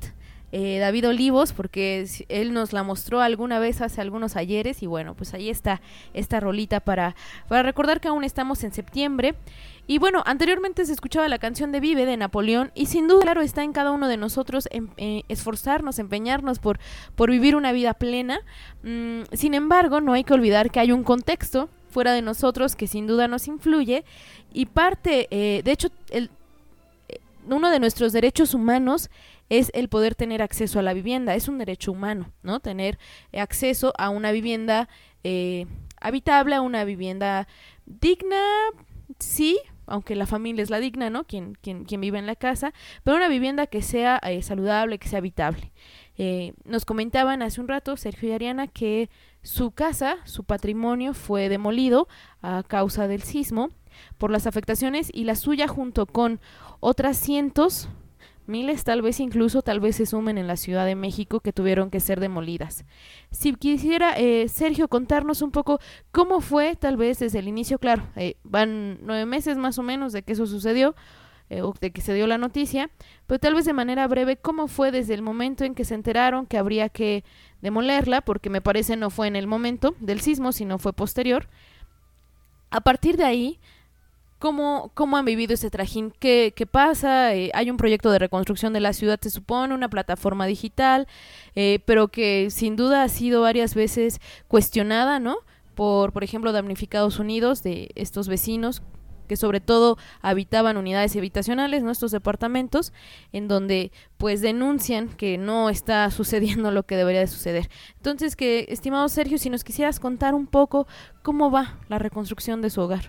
Olivos, porque él nos la mostró alguna vez hace algunos ayeres. Y bueno, pues ahí está esta rolita para recordar que aún estamos en septiembre. Y bueno, anteriormente se escuchaba la canción de Vive de Napoleón, y sin duda, claro, está en cada uno de nosotros esforzarnos, empeñarnos por vivir una vida plena. Sin embargo, no hay que olvidar que hay un contexto fuera de nosotros que sin duda nos influye y parte, de hecho, uno de nuestros derechos humanos es el poder tener acceso a la vivienda, es un derecho humano, ¿no? Tener acceso a una vivienda habitable, a una vivienda digna, sí, aunque la familia es la digna, ¿no? Quien vive en la casa, pero una vivienda que sea saludable, que sea habitable. Nos comentaban hace un rato, Sergio y Ariana, que su casa, su patrimonio fue demolido a causa del sismo por las afectaciones y la suya junto con otras cientos, miles, tal vez se sumen en la Ciudad de México que tuvieron que ser demolidas. Si quisiera, Sergio, contarnos un poco cómo fue, tal vez desde el inicio, claro, van 9 meses más o menos de que eso sucedió, o de que se dio la noticia, pero tal vez de manera breve, cómo fue desde el momento en que se enteraron que habría que demolerla, porque me parece no fue en el momento del sismo, sino fue posterior. A partir de ahí, ¿Cómo han vivido ese trajín? ¿Qué pasa? Hay un proyecto de reconstrucción de la ciudad, se supone, una plataforma digital, pero que sin duda ha sido varias veces cuestionada, ¿no? Por ejemplo, Damnificados Unidos, de estos vecinos que sobre todo habitaban unidades habitacionales, ¿no? Estos departamentos, en donde pues denuncian que no está sucediendo lo que debería de suceder. Entonces, estimado Sergio, si nos quisieras contar un poco cómo va la reconstrucción de su hogar.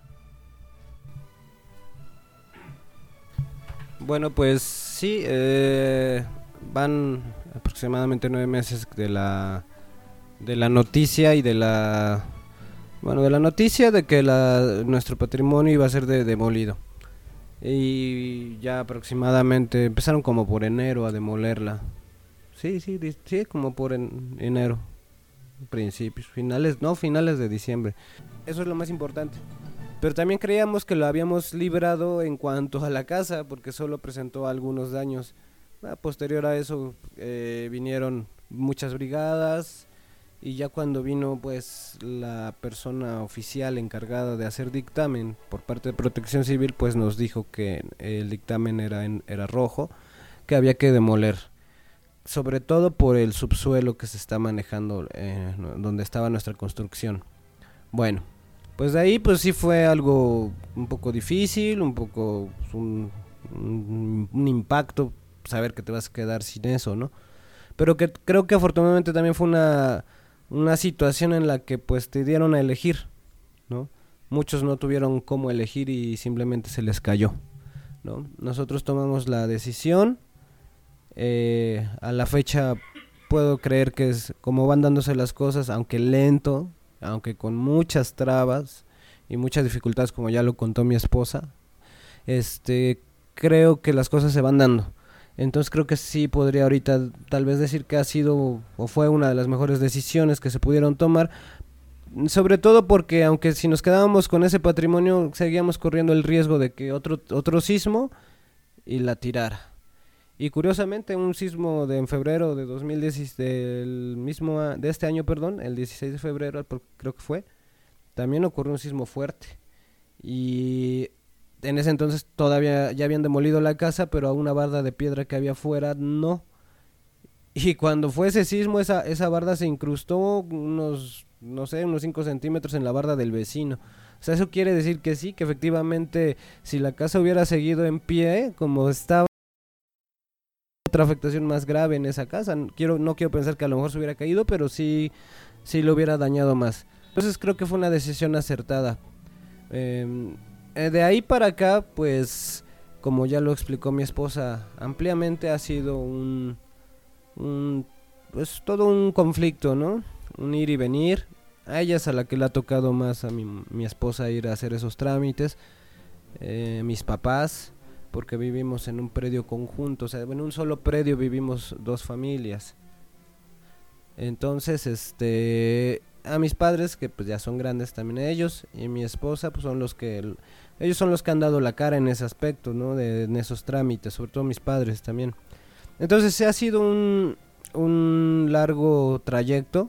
Bueno, pues sí, van aproximadamente 9 meses de la noticia y de la noticia de que nuestro patrimonio iba a ser demolido. Y ya aproximadamente empezaron como por enero a demolerla. Sí, como por enero, principios, finales de diciembre. Eso es lo más importante. Pero también creíamos que lo habíamos librado en cuanto a la casa, porque solo presentó algunos daños. Posterior a eso vinieron muchas brigadas, y ya cuando vino pues la persona oficial encargada de hacer dictamen por parte de Protección Civil, pues nos dijo que el dictamen era rojo, que había que demoler, sobre todo por el subsuelo que se está manejando donde estaba nuestra construcción. Bueno, pues de ahí pues sí fue algo un poco difícil, un poco un impacto saber que te vas a quedar sin eso, ¿no? Pero que creo que afortunadamente también fue una situación en la que pues te dieron a elegir, ¿no? Muchos no tuvieron cómo elegir y simplemente se les cayó, ¿no? Nosotros tomamos la decisión, a la fecha puedo creer que es como van dándose las cosas, aunque lento, aunque con muchas trabas y muchas dificultades, como ya lo contó mi esposa, creo que las cosas se van dando. Entonces creo que sí podría ahorita tal vez decir que ha sido o fue una de las mejores decisiones que se pudieron tomar, sobre todo porque aunque si nos quedábamos con ese patrimonio seguíamos corriendo el riesgo de que otro sismo y la tirara. Y curiosamente un sismo en febrero de 2016 de este año, el 16 de febrero creo que fue, también ocurrió un sismo fuerte. Y en ese entonces todavía ya habían demolido la casa, pero a una barda de piedra que había afuera no. Y cuando fue ese sismo, esa barda se incrustó unos 5 centímetros en la barda del vecino. O sea, eso quiere decir que sí, que efectivamente si la casa hubiera seguido en pie como estaba, otra afectación más grave en esa casa. No quiero pensar que a lo mejor se hubiera caído, pero sí lo hubiera dañado más. Entonces creo que fue una decisión acertada. De ahí para acá, pues, como ya lo explicó mi esposa ampliamente, ha sido pues todo un conflicto, ¿no? Un ir y venir. A ella es a la que le ha tocado más a mi esposa ir a hacer esos trámites. Mis papás, porque vivimos en un predio conjunto, o sea, en un solo predio vivimos 2 familias. Entonces, a mis padres, que pues ya son grandes también ellos, y mi esposa, pues ellos son los que han dado la cara en ese aspecto, ¿no? En esos trámites, sobre todo mis padres también. Entonces ha sido un largo trayecto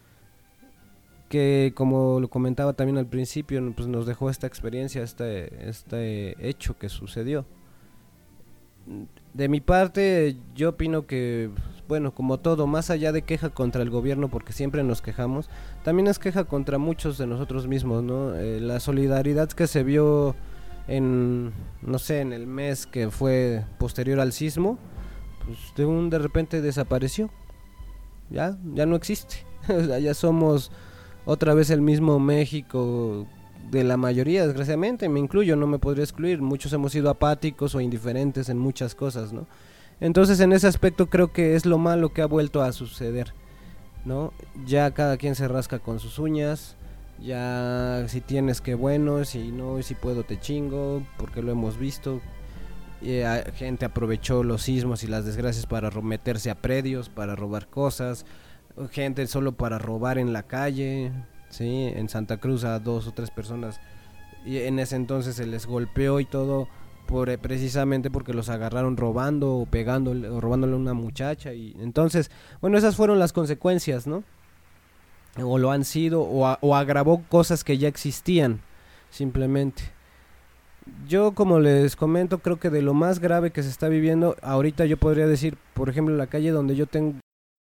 que, como lo comentaba también al principio, pues nos dejó esta experiencia, este hecho que sucedió. De mi parte, yo opino que bueno, como todo, más allá de queja contra el gobierno, porque siempre nos quejamos, también es queja contra muchos de nosotros mismos, ¿no? La solidaridad que se vio en, no sé, en el mes que fue posterior al sismo, pues de repente desapareció, ya no existe. O sea, ya somos otra vez el mismo México de la mayoría, desgraciadamente, me incluyo, no me podría excluir, muchos hemos sido apáticos o indiferentes en muchas cosas, ¿no? Entonces en ese aspecto creo que es lo malo que ha vuelto a suceder, ¿no? Ya cada quien se rasca con sus uñas, ya si tienes que bueno, si no, si puedo te chingo, porque lo hemos visto. Gente aprovechó los sismos y las desgracias para meterse a predios, para robar cosas, gente solo para robar en la calle, ¿sí? En Santa Cruz a 2 o 3 personas y en ese entonces se les golpeó y todo precisamente porque los agarraron robando o pegándole o robándole a una muchacha, y entonces, bueno, esas fueron las consecuencias, ¿no? O lo han sido, o agravó cosas que ya existían, simplemente. Yo, como les comento, creo que de lo más grave que se está viviendo, ahorita yo podría decir, por ejemplo, la calle donde yo tengo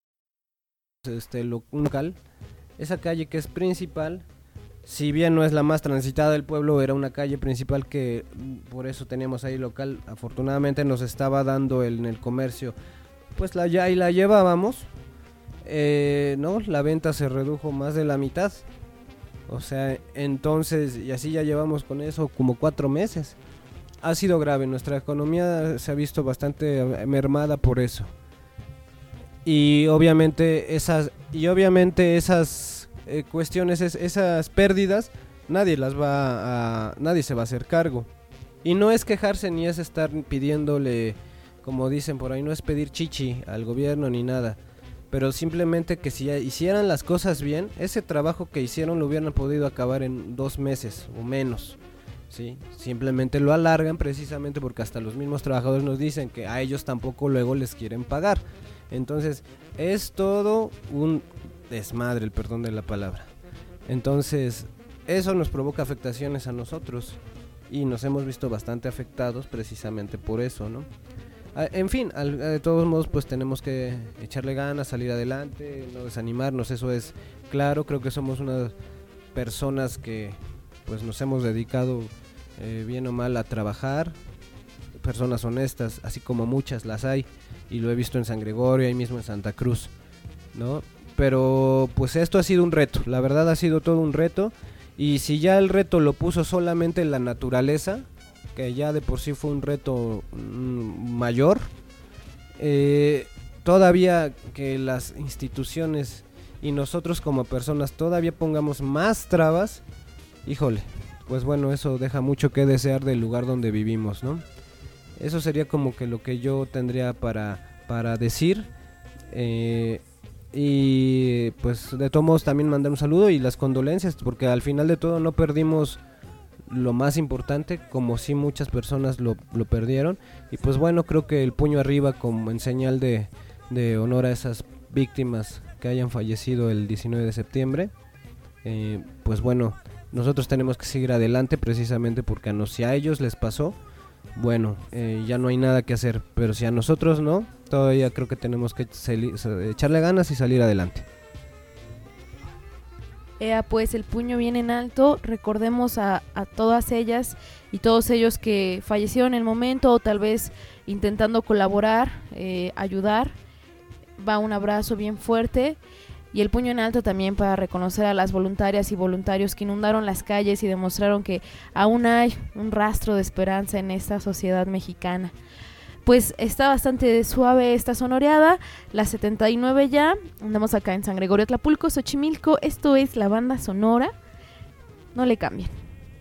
un local, esa calle que es principal, si bien no es la más transitada del pueblo, era una calle principal que por eso teníamos ahí local. Afortunadamente nos estaba dando en el comercio, pues la llevábamos, ¿no? La venta se redujo más de la mitad. O sea, entonces, y así ya llevamos con eso como 4 meses. Ha sido grave, nuestra economía se ha visto bastante mermada por eso. Y obviamente esas cuestiones, esas pérdidas, nadie se va a hacer cargo. Y no es quejarse ni es estar pidiéndole, como dicen por ahí, no es pedir chichi al gobierno ni nada, pero simplemente que si hicieran las cosas bien, ese trabajo que hicieron lo hubieran podido acabar en 2 meses o menos, ¿sí? Simplemente lo alargan precisamente porque hasta los mismos trabajadores nos dicen que a ellos tampoco luego les quieren pagar. Entonces es todo un desmadre, el perdón de la palabra. Entonces eso nos provoca afectaciones a nosotros y nos hemos visto bastante afectados precisamente por eso, ¿no? En fin, de todos modos pues tenemos que echarle ganas, salir adelante, no desanimarnos, eso es claro. Creo que somos unas personas que pues nos hemos dedicado bien o mal a trabajar, personas honestas, así como muchas las hay, y lo he visto en San Gregorio, ahí mismo en Santa Cruz, ¿no? Pero pues esto ha sido un reto, la verdad ha sido todo un reto, y si ya el reto lo puso solamente la naturaleza, que ya de por sí fue un reto mayor, todavía que las instituciones y nosotros como personas todavía pongamos más trabas, híjole, pues bueno, eso deja mucho que desear del lugar donde vivimos, ¿no? Eso sería como que lo que yo tendría para decir, y pues de todos modos también mandar un saludo y las condolencias, porque al final de todo no perdimos lo más importante, como si muchas personas lo perdieron, y pues bueno, creo que el puño arriba como en señal de honor a esas víctimas que hayan fallecido el 19 de septiembre, pues bueno, nosotros tenemos que seguir adelante precisamente porque si a ellos les pasó, bueno, ya no hay nada que hacer, pero si a nosotros no, todavía creo que tenemos que echarle ganas y salir adelante. Pues el puño bien en alto, recordemos a todas ellas y todos ellos que fallecieron en el momento o tal vez intentando colaborar, ayudar. Va un abrazo bien fuerte y el puño en alto también para reconocer a las voluntarias y voluntarios que inundaron las calles y demostraron que aún hay un rastro de esperanza en esta sociedad mexicana. Pues está bastante suave esta sonoreada, las 79 ya, andamos acá en San Gregorio Tlapulco, Xochimilco, esto es la banda sonora, no le cambien.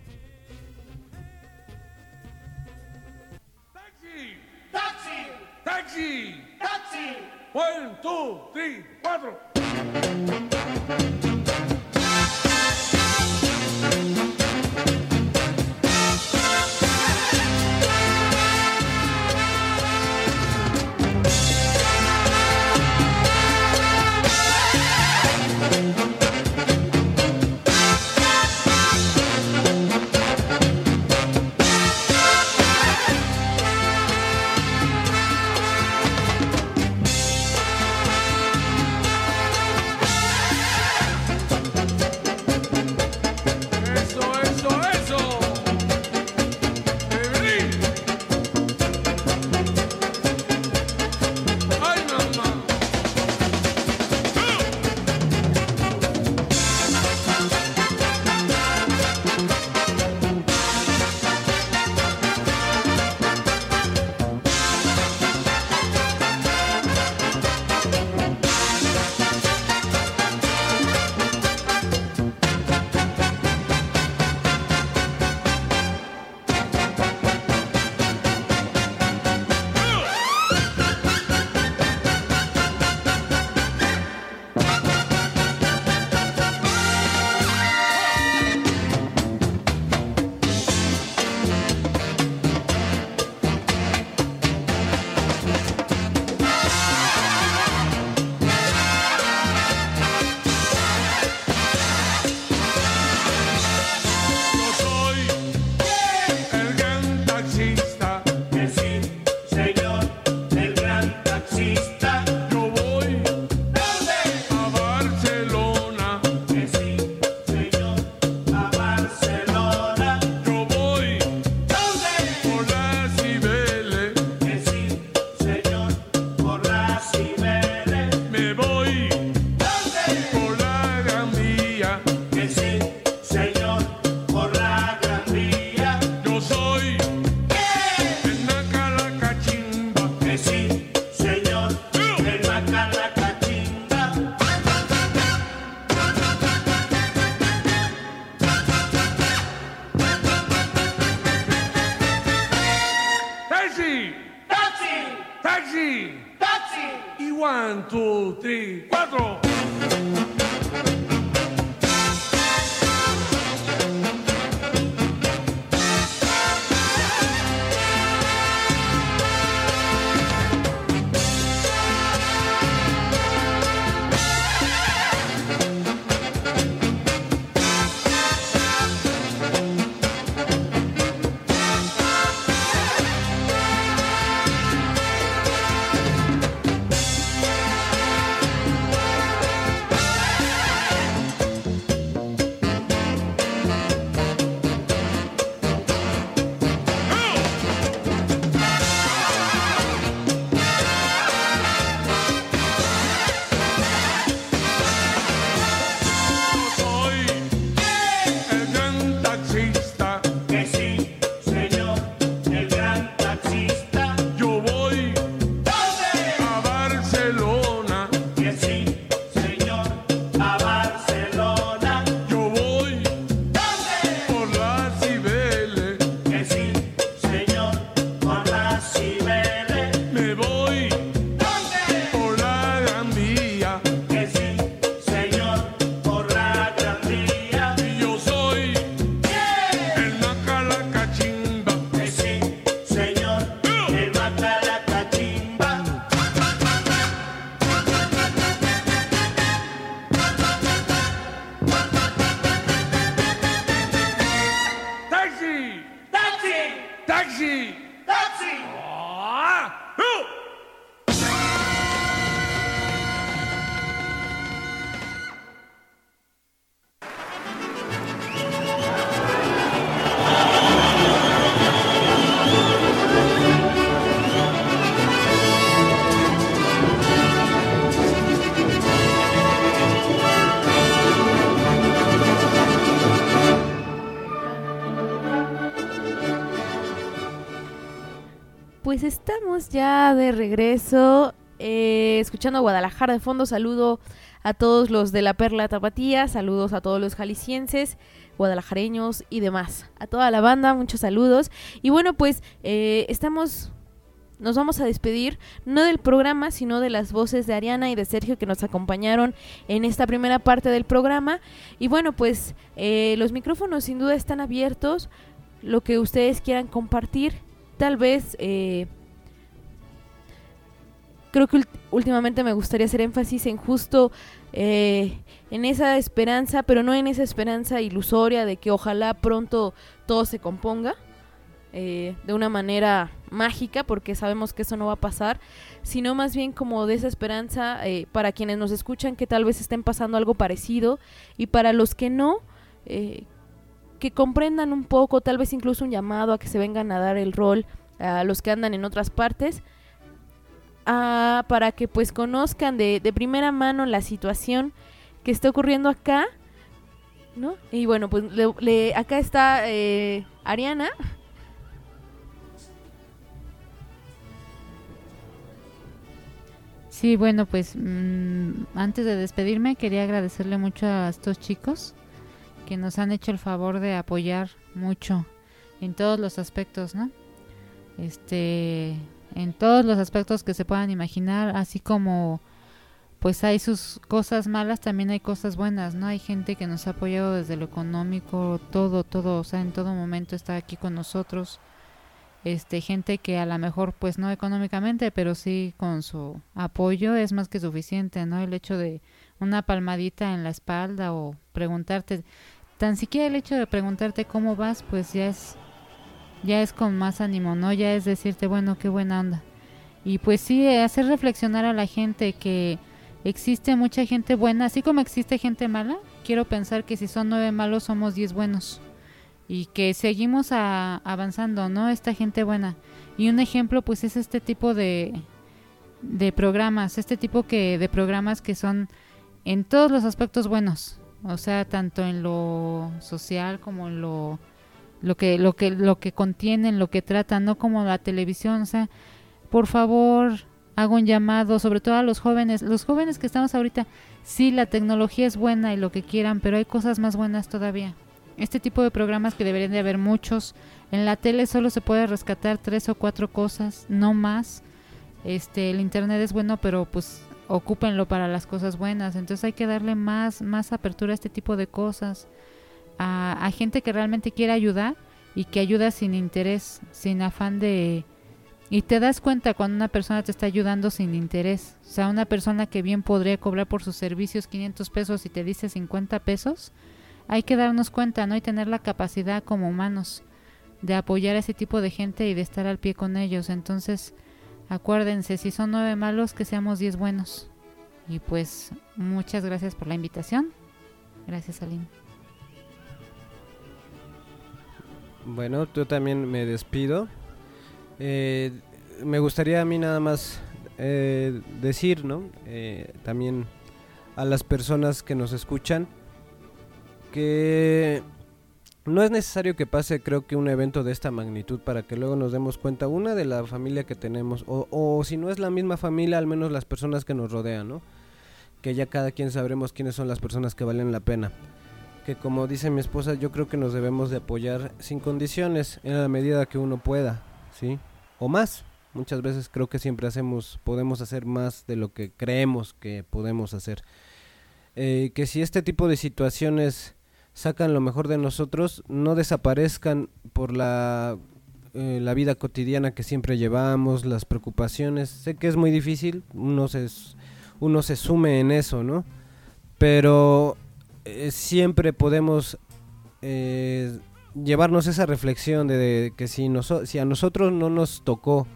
¡Taxi! ¡Taxi! ¡Taxi! 1, 2, 3, 4. taxi, taxi. Y 1, 2, 3, 4. Pues estamos ya de regreso, escuchando a Guadalajara de fondo. Saludo a todos los de la Perla Tapatía, saludos a todos los jaliscienses, guadalajareños y demás. A toda la banda, muchos saludos. Y bueno, pues nos vamos a despedir, no del programa, sino de las voces de Ariana y de Sergio que nos acompañaron en esta primera parte del programa. Y bueno, pues los micrófonos sin duda están abiertos, lo que ustedes quieran compartir. Tal vez, creo que últimamente me gustaría hacer énfasis en justo en esa esperanza, pero no en esa esperanza ilusoria de que ojalá pronto todo se componga de una manera mágica, porque sabemos que eso no va a pasar, sino más bien como de esa esperanza para quienes nos escuchan que tal vez estén pasando algo parecido, y para los que no, que comprendan un poco, tal vez incluso un llamado a que se vengan a dar el rol a los que andan en otras partes, para que pues conozcan de primera mano la situación que está ocurriendo acá, ¿no? Y bueno, pues acá está Ariana. Sí, bueno, pues antes de despedirme quería agradecerle mucho a estos chicos que nos han hecho el favor de apoyar mucho en todos los aspectos, ¿no? En todos los aspectos que se puedan imaginar, así como pues hay sus cosas malas, también hay cosas buenas, ¿no? Hay gente que nos ha apoyado desde lo económico, todo, o sea, en todo momento está aquí con nosotros. Gente que a lo mejor pues no económicamente, pero sí con su apoyo es más que suficiente, ¿no? El hecho de una palmadita en la espalda o preguntarte, tan siquiera el hecho de preguntarte cómo vas, pues ya es con más ánimo, ¿no? Ya es decirte, bueno, qué buena onda. Y pues sí, hacer reflexionar a la gente que existe mucha gente buena, así como existe gente mala. Quiero pensar que si son 9 malos, somos 10 buenos. Y que seguimos avanzando, ¿no? Esta gente buena. Y un ejemplo, pues, es este tipo de programas, de programas que son en todos los aspectos buenos. O sea, tanto en lo social como en lo que contienen, lo que tratan, no como la televisión. O sea, por favor, hago un llamado, sobre todo a los jóvenes que estamos ahorita. Sí, la tecnología es buena y lo que quieran, pero hay cosas más buenas todavía. Este tipo de programas que deberían de haber muchos. En la tele solo se puede rescatar 3 o 4 cosas, no más. el internet es bueno, pero pues ocúpenlo para las cosas buenas. Entonces hay que darle más apertura a este tipo de cosas, a gente que realmente quiere ayudar y que ayuda sin interés, sin afán de... Y te das cuenta cuando una persona te está ayudando sin interés. O sea, una persona que bien podría cobrar por sus servicios 500 pesos y te dice 50 pesos, hay que darnos cuenta, ¿no? Y tener la capacidad como humanos de apoyar a ese tipo de gente y de estar al pie con ellos. Entonces, acuérdense, si son 9 malos, que seamos 10 buenos. Y pues, muchas gracias por la invitación. Gracias, Aline. Bueno, yo también me despido. Me gustaría a mí nada más decir, ¿no? También a las personas que nos escuchan que no es necesario que pase, creo que un evento de esta magnitud para que luego nos demos cuenta, una, de la familia que tenemos, o si no es la misma familia, al menos las personas que nos rodean, ¿no? Que ya cada quien sabremos quiénes son las personas que valen la pena. Que como dice mi esposa, yo creo que nos debemos de apoyar sin condiciones, en la medida que uno pueda, ¿sí? O más. Muchas veces creo que siempre podemos hacer más de lo que creemos que podemos hacer. Que si este tipo de situaciones sacan lo mejor de nosotros, no desaparezcan por la vida cotidiana que siempre llevamos, las preocupaciones. Sé que es muy difícil, uno se sume en eso, ¿no? Pero siempre podemos llevarnos esa reflexión de que si a nosotros no nos tocó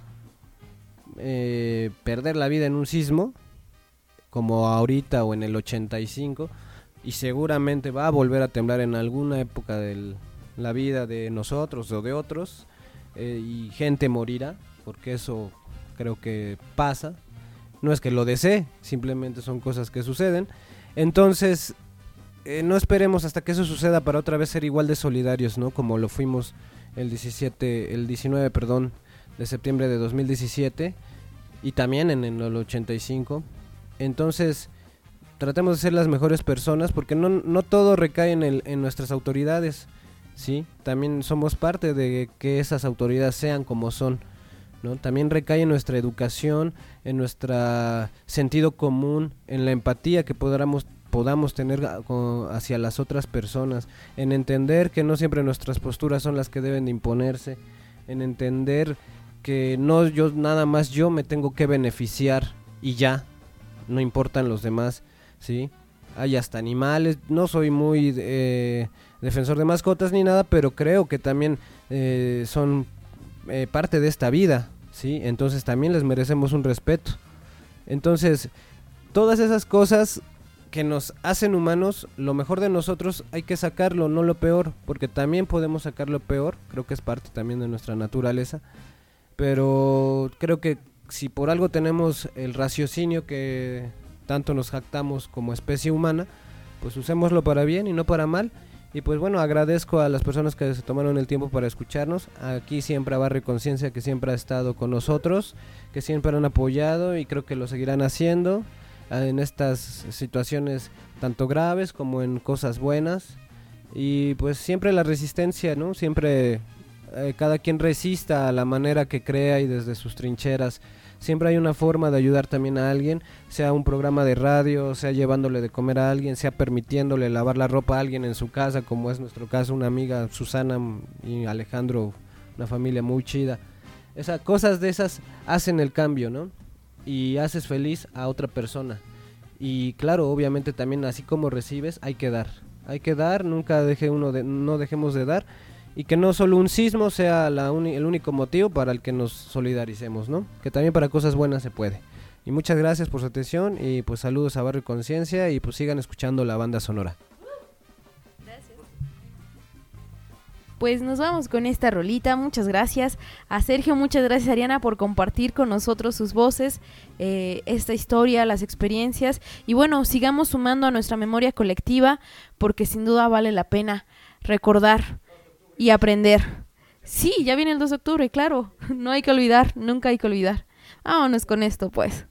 perder la vida en un sismo, como ahorita o en el 85, y seguramente va a volver a temblar en alguna época de la vida de nosotros o de otros, y gente morirá, porque eso creo que pasa, no es que lo desee, simplemente son cosas que suceden. Entonces no esperemos hasta que eso suceda para otra vez ser igual de solidarios, ¿no? Como lo fuimos el 19 de septiembre de 2017 y también en el 85. Entonces tratemos de ser las mejores personas, porque no todo recae en nuestras autoridades, ¿sí? También somos parte de que esas autoridades sean como son, ¿no? También recae en nuestra educación, en nuestro sentido común, en la empatía que podamos tener hacia las otras personas, en entender que no siempre nuestras posturas son las que deben de imponerse, en entender que nada más yo me tengo que beneficiar y ya, no importan los demás, ¿sí? Hay hasta animales, no soy muy defensor de mascotas ni nada, pero creo que también son parte de esta vida, ¿sí? Entonces también les merecemos un respeto. Entonces, todas esas cosas que nos hacen humanos, lo mejor de nosotros hay que sacarlo, no lo peor, porque también podemos sacar lo peor, creo que es parte también de nuestra naturaleza, pero creo que si por algo tenemos el raciocinio que tanto nos jactamos como especie humana, pues usémoslo para bien y no para mal. Y pues bueno, agradezco a las personas que se tomaron el tiempo para escucharnos. Aquí siempre a Barrio Conciencia, que siempre ha estado con nosotros, que siempre han apoyado y creo que lo seguirán haciendo en estas situaciones tanto graves como en cosas buenas. Y pues siempre la resistencia, ¿no? Siempre cada quien resista a la manera que crea y desde sus trincheras. Siempre hay una forma de ayudar también a alguien, sea un programa de radio, sea llevándole de comer a alguien, sea permitiéndole lavar la ropa a alguien en su casa, como es nuestro caso, una amiga, Susana y Alejandro, una familia muy chida. Cosas de esas hacen el cambio, ¿no? Y haces feliz a otra persona. Y claro, obviamente también así como recibes, hay que dar. Hay que dar, nunca no dejemos de dar. Y que no solo un sismo sea el único motivo para el que nos solidaricemos, ¿no? Que también para cosas buenas se puede. Y muchas gracias por su atención y pues saludos a Barrio Conciencia y pues sigan escuchando la banda sonora. Gracias. Pues nos vamos con esta rolita. Muchas gracias a Sergio, muchas gracias Ariana por compartir con nosotros sus voces, esta historia, las experiencias. Y bueno, sigamos sumando a nuestra memoria colectiva porque sin duda vale la pena recordar y aprender. Sí, ya viene el 2 de octubre, claro. No hay que olvidar, nunca hay que olvidar. Vámonos con esto, pues.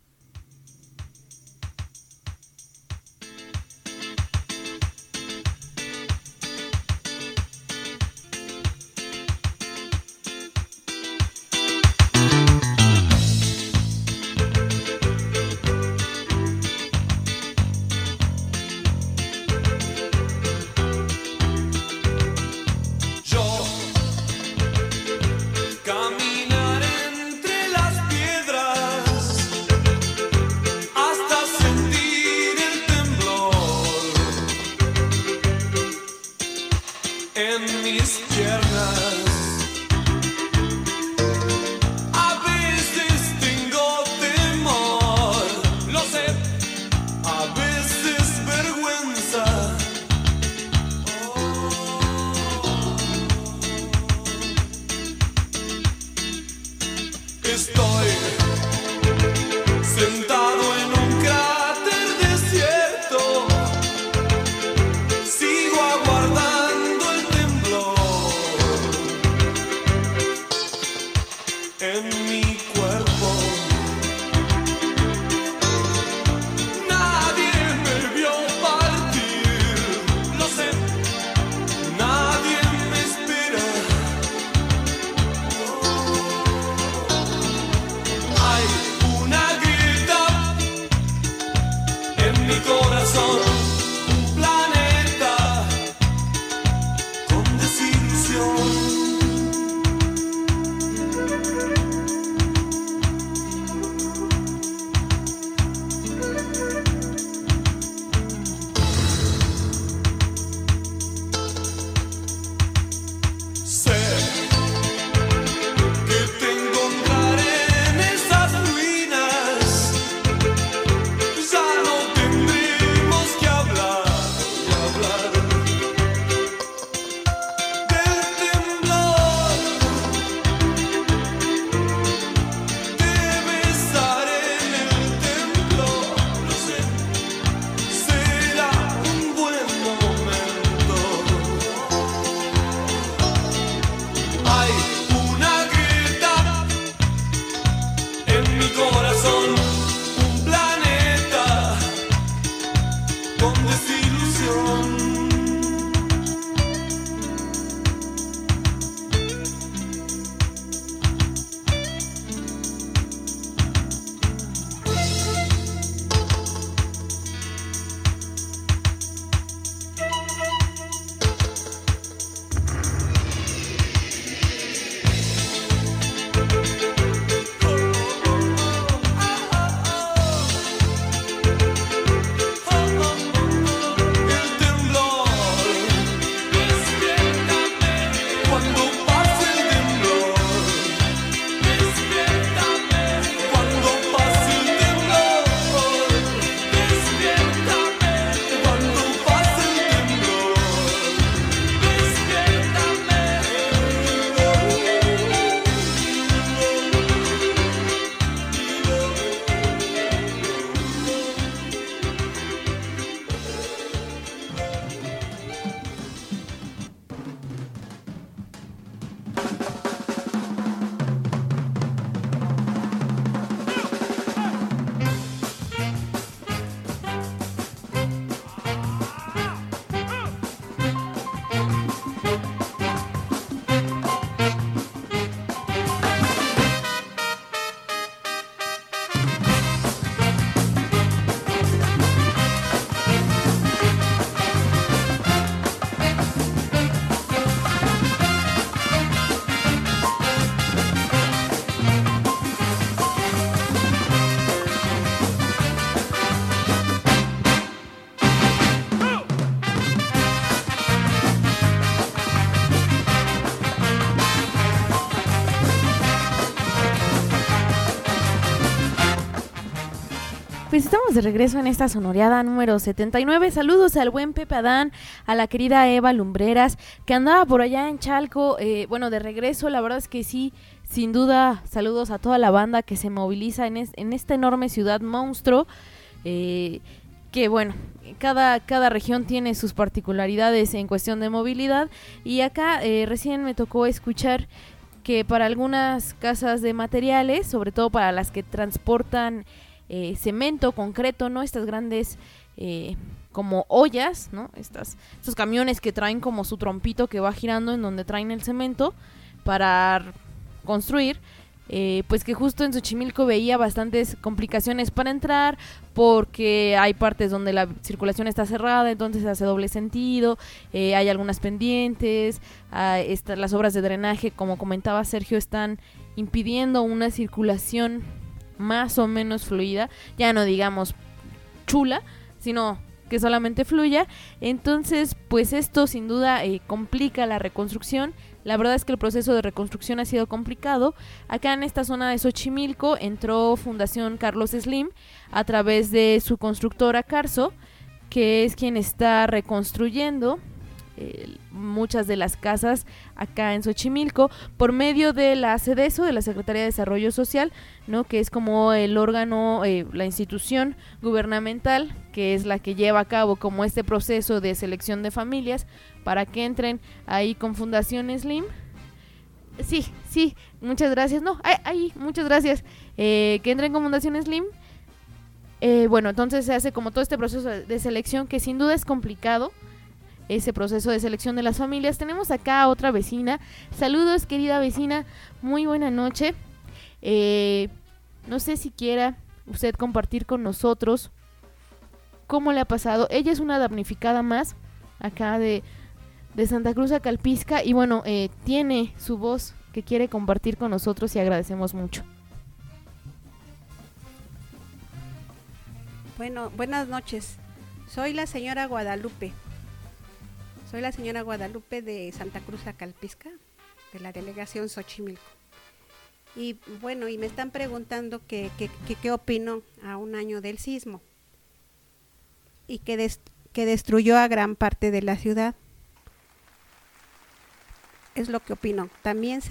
corazón, un planeta con desilusión. Pues estamos de regreso en esta sonoreada número 79. Saludos al buen Pepe Adán, a la querida Eva Lumbreras, que andaba por allá en Chalco, de regreso. La verdad es que sí, sin duda, saludos a toda la banda que se moviliza en esta enorme ciudad monstruo, que bueno, cada región tiene sus particularidades en cuestión de movilidad, y acá recién me tocó escuchar que para algunas casas de materiales, sobre todo para las que transportan cemento, concreto, ¿no? Estas grandes como ollas, ¿no? Estos camiones que traen como su trompito que va girando en donde traen el cemento para construir, pues que justo en Xochimilco veía bastantes complicaciones para entrar, porque hay partes donde la circulación está cerrada, entonces hace doble sentido, hay algunas pendientes, las obras de drenaje, como comentaba Sergio, están impidiendo una circulación más o menos fluida, ya no digamos chula, sino que solamente fluya. Entonces, pues esto sin duda complica la reconstrucción. La verdad es que el proceso de reconstrucción ha sido complicado. Acá en esta zona de Xochimilco entró Fundación Carlos Slim a través de su constructora Carso, que es quien está reconstruyendo muchas de las casas acá en Xochimilco por medio de la CEDESO, de la Secretaría de Desarrollo Social, ¿no? Que es como el órgano, la institución gubernamental que es la que lleva a cabo como este proceso de selección de familias para que entren ahí con Fundación Slim. Sí, muchas gracias. Muchas gracias. Que entren con Fundación Slim. Entonces se hace como todo este proceso de selección que sin duda es complicado. Ese proceso de selección de las familias. Tenemos acá a otra vecina. Saludos, querida vecina. Muy buena noche. No sé si quiera usted compartir con nosotros cómo le ha pasado. Ella es una damnificada más acá de Santa Cruz a Calpisca. Y bueno, tiene su voz que quiere compartir con nosotros y agradecemos mucho. Bueno, buenas noches. Soy la señora Guadalupe. Soy la señora Guadalupe de Santa Cruz a Calpisca, de la delegación Xochimilco. Y bueno, y me están preguntando qué opino a un año del sismo y que destruyó a gran parte de la ciudad. Es lo que opino. También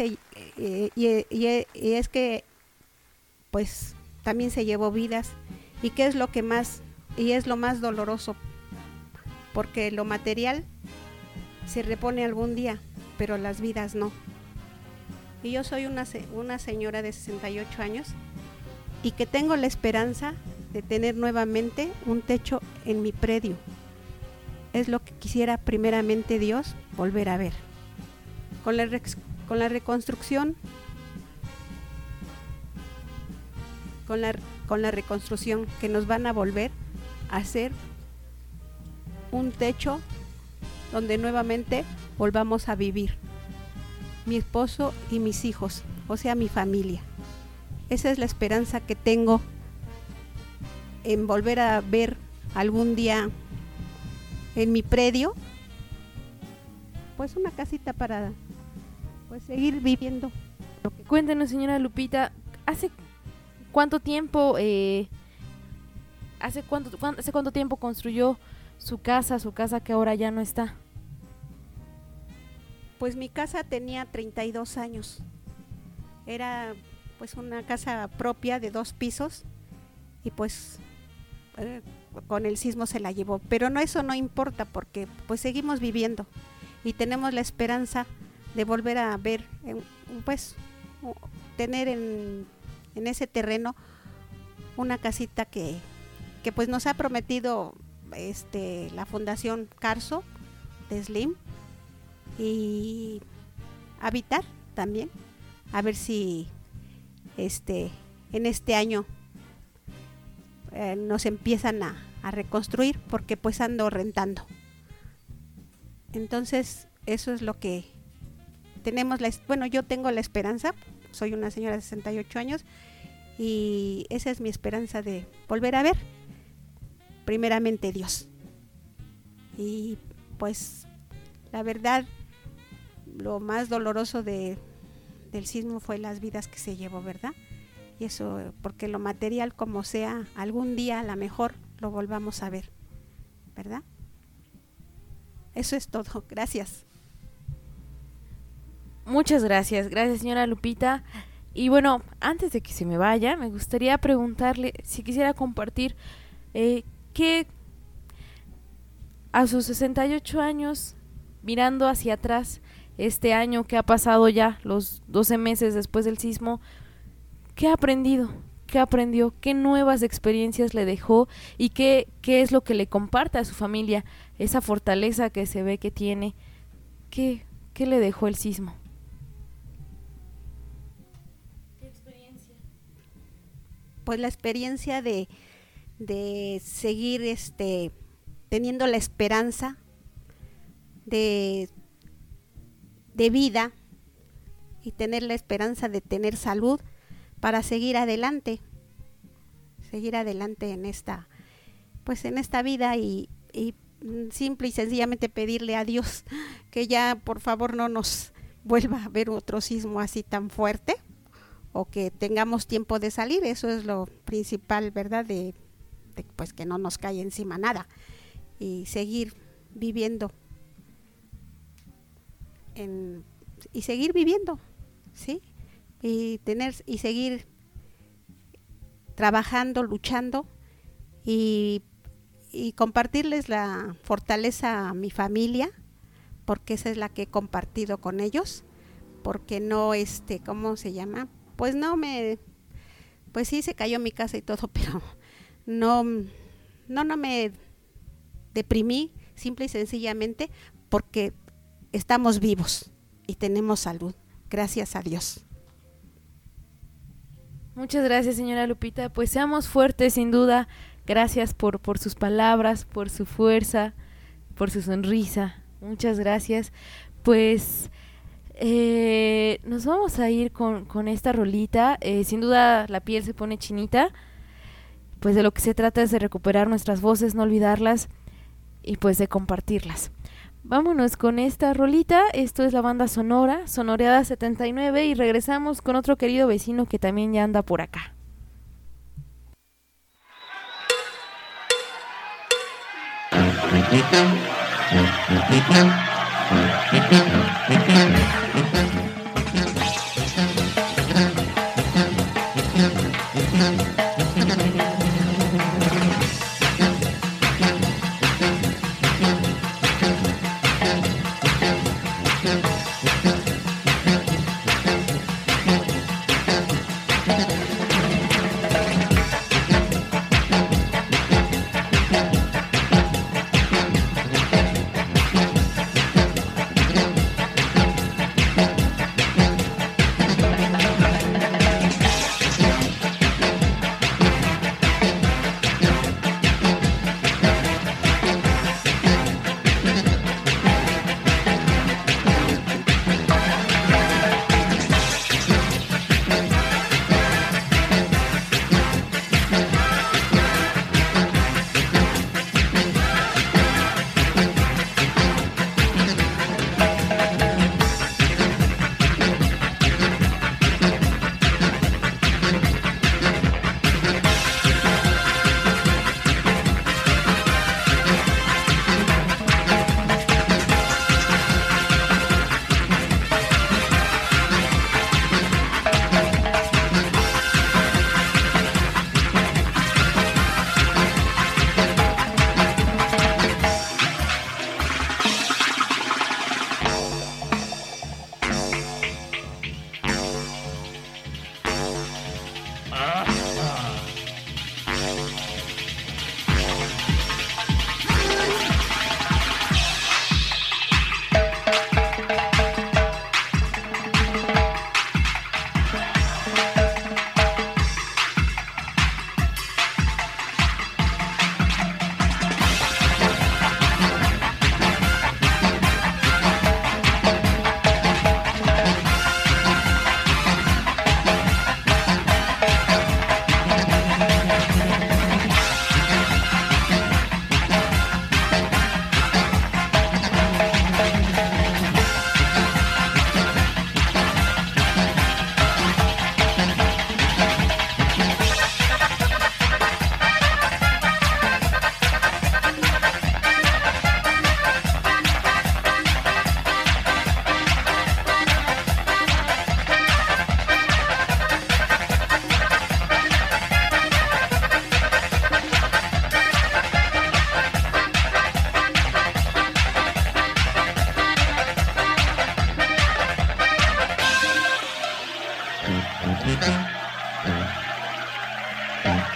es que pues también se llevó vidas, y que es lo que más, y es lo más doloroso, porque lo material se repone algún día, pero las vidas no. Y yo soy una señora de 68 años y que tengo la esperanza de tener nuevamente un techo en mi predio. Es lo que quisiera primeramente Dios volver a ver. Con la reconstrucción, con la reconstrucción que nos van a volver a hacer un techo donde nuevamente volvamos a vivir, mi esposo y mis hijos, o sea, mi familia. Esa es la esperanza que tengo en volver a ver algún día en mi predio, pues una casita para pues seguir viviendo. Cuéntenos, señora Lupita, ¿hace cuánto tiempo hace cuánto tiempo construyó su casa que ahora ya no está? Pues mi casa tenía 32 años. Era pues una casa propia de 2 pisos y pues con el sismo se la llevó. Pero no, eso no importa porque pues seguimos viviendo y tenemos la esperanza de volver a ver, pues tener en ese terreno una casita que pues nos ha prometido la Fundación Carso de Slim, y habitar también, a ver si en este año nos empiezan a reconstruir, porque pues ando rentando. Entonces eso es lo que tenemos, bueno, yo tengo la esperanza, soy una señora de 68 años y esa es mi esperanza de volver a ver primeramente Dios. Y pues la verdad, lo más doloroso del sismo fue las vidas que se llevó, ¿verdad? Y eso, porque lo material como sea, algún día a lo mejor lo volvamos a ver, ¿verdad? Eso es todo, gracias. Muchas gracias, señora Lupita. Y bueno, antes de que se me vaya, me gustaría preguntarle si quisiera compartir que a sus 68 años, mirando hacia atrás, este año que ha pasado ya, los 12 meses después del sismo, ¿qué ha aprendido? ¿Qué aprendió? ¿Qué nuevas experiencias le dejó? ¿Y qué es lo que le comparte a su familia? Esa fortaleza que se ve que tiene, ¿qué le dejó el sismo? ¿Qué experiencia? Pues la experiencia de seguir teniendo la esperanza de vida y tener la esperanza de tener salud para seguir adelante en esta vida y simple y sencillamente pedirle a Dios que ya por favor no nos vuelva a ver otro sismo así tan fuerte, o que tengamos tiempo de salir. Eso es lo principal, ¿verdad? De pues que no nos cae encima nada y seguir viviendo y seguir viviendo, ¿sí? Y seguir trabajando, luchando y compartirles la fortaleza a mi familia, porque esa es la que he compartido con ellos, porque no, ¿cómo se llama? Pues pues sí se cayó mi casa y todo, pero no me deprimí, simple y sencillamente porque estamos vivos y tenemos salud, gracias a Dios. Muchas gracias, señora Lupita. Pues seamos fuertes, sin duda. Gracias por sus palabras, por su fuerza, por su sonrisa. Muchas gracias. Pues nos vamos a ir con esta rolita. Sin duda la piel se pone chinita. Pues de lo que se trata es de recuperar nuestras voces, no olvidarlas y pues de compartirlas. Vámonos con esta rolita. Esto es la banda Sonora, Sonoreada 79, y regresamos con otro querido vecino que también ya anda por acá.